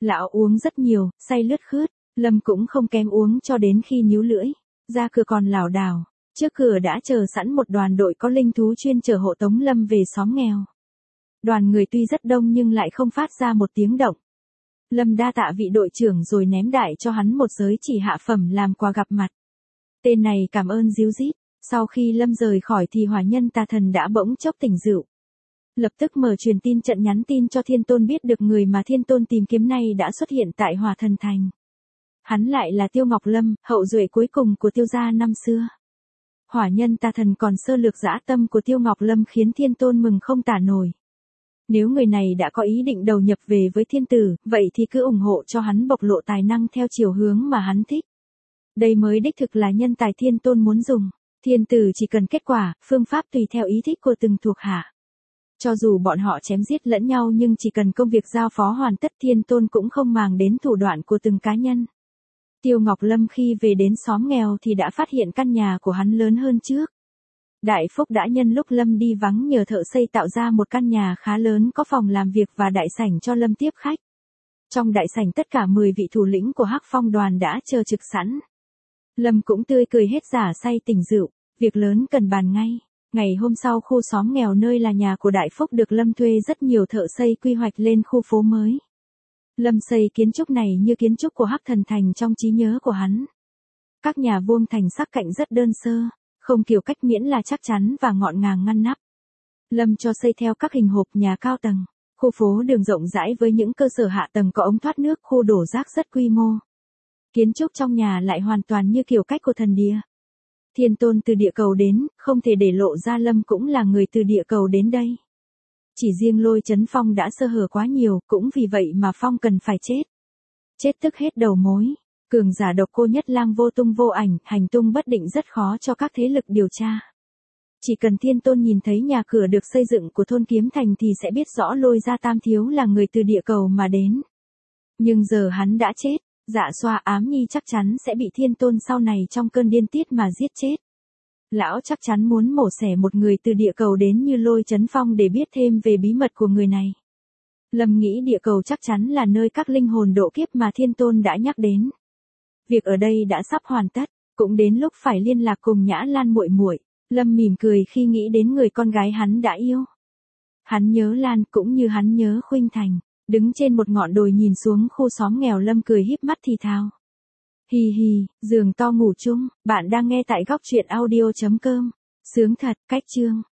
Lão uống rất nhiều, say lướt khướt, Lâm cũng không kém uống cho đến khi níu lưỡi. Ra cửa còn lảo đảo, trước cửa đã chờ sẵn một đoàn đội có linh thú chuyên chở hộ tống Lâm về xóm nghèo. Đoàn người tuy rất đông nhưng lại không phát ra một tiếng động. Lâm đa tạ vị đội trưởng rồi ném đại cho hắn một giới chỉ hạ phẩm làm quà gặp mặt. Tên này cảm ơn díu dít. Sau khi Lâm rời khỏi thì hỏa nhân tà thần đã bỗng chốc tỉnh rượu. Lập tức mở truyền tin trận nhắn tin cho Thiên Tôn biết được người mà Thiên Tôn tìm kiếm nay đã xuất hiện tại Hỏa Thần Thành. Hắn lại là Tiêu Ngọc Lâm, hậu duệ cuối cùng của Tiêu gia năm xưa. Hỏa nhân tà thần còn sơ lược dã tâm của Tiêu Ngọc Lâm khiến Thiên Tôn mừng không tả nổi. Nếu người này đã có ý định đầu nhập về với thiên tử, vậy thì cứ ủng hộ cho hắn bộc lộ tài năng theo chiều hướng mà hắn thích. Đây mới đích thực là nhân tài Thiên Tôn muốn dùng. Thiên tử chỉ cần kết quả, phương pháp tùy theo ý thích của từng thuộc hạ. Cho dù bọn họ chém giết lẫn nhau nhưng chỉ cần công việc giao phó hoàn tất Thiên Tôn cũng không màng đến thủ đoạn của từng cá nhân. Tiêu Ngọc Lâm khi về đến xóm nghèo thì đã phát hiện căn nhà của hắn lớn hơn trước. Đại Phúc đã nhân lúc Lâm đi vắng nhờ thợ xây tạo ra một căn nhà khá lớn có phòng làm việc và đại sảnh cho Lâm tiếp khách. Trong đại sảnh tất cả mười vị thủ lĩnh của Hắc Phong đoàn đã chờ trực sẵn. Lâm cũng tươi cười hết giả say tỉnh rượu, việc lớn cần bàn ngay. Ngày hôm sau khu xóm nghèo nơi là nhà của Đại Phúc được Lâm thuê rất nhiều thợ xây quy hoạch lên khu phố mới. Lâm xây kiến trúc này như kiến trúc của Hắc Thần Thành trong trí nhớ của hắn. Các nhà vuông thành sắc cạnh rất đơn sơ, không kiểu cách miễn là chắc chắn và ngọn ngàng ngăn nắp. Lâm cho xây theo các hình hộp nhà cao tầng, khu phố đường rộng rãi với những cơ sở hạ tầng có ống thoát nước, khu đổ rác rất quy mô. Kiến trúc trong nhà lại hoàn toàn như kiểu cách của thần địa. Thiên Tôn từ địa cầu đến, không thể để lộ ra Lâm cũng là người từ địa cầu đến đây. Chỉ riêng Lôi Chấn Phong đã sơ hở quá nhiều, cũng vì vậy mà Phong cần phải chết. Chết tức hết đầu mối, cường giả độc cô Nhất Lang vô tung vô ảnh, hành tung bất định rất khó cho các thế lực điều tra. Chỉ cần Thiên Tôn nhìn thấy nhà cửa được xây dựng của thôn Kiếm Thành thì sẽ biết rõ Lôi Gia Tam Thiếu là người từ địa cầu mà đến. Nhưng giờ hắn đã chết. Dạ Xoa Ám Nhi chắc chắn sẽ bị Thiên Tôn sau này trong cơn điên tiết mà giết chết. Lão chắc chắn muốn mổ xẻ một người từ địa cầu đến như Lôi Chấn Phong để biết thêm về bí mật của người này. Lâm nghĩ địa cầu chắc chắn là nơi các linh hồn độ kiếp mà Thiên Tôn đã nhắc đến. Việc ở đây đã sắp hoàn tất, cũng đến lúc phải liên lạc cùng Nhã Lan muội muội. Lâm mỉm cười khi nghĩ đến người con gái hắn đã yêu. Hắn nhớ Lan cũng như hắn nhớ Khuynh Thành. Đứng trên một ngọn đồi nhìn xuống khu xóm nghèo, Lâm cười híp mắt thì thào. Hì hì, giường to ngủ chung, bạn đang nghe tại góc truyện audio chấm com. Sướng thật, cách chương.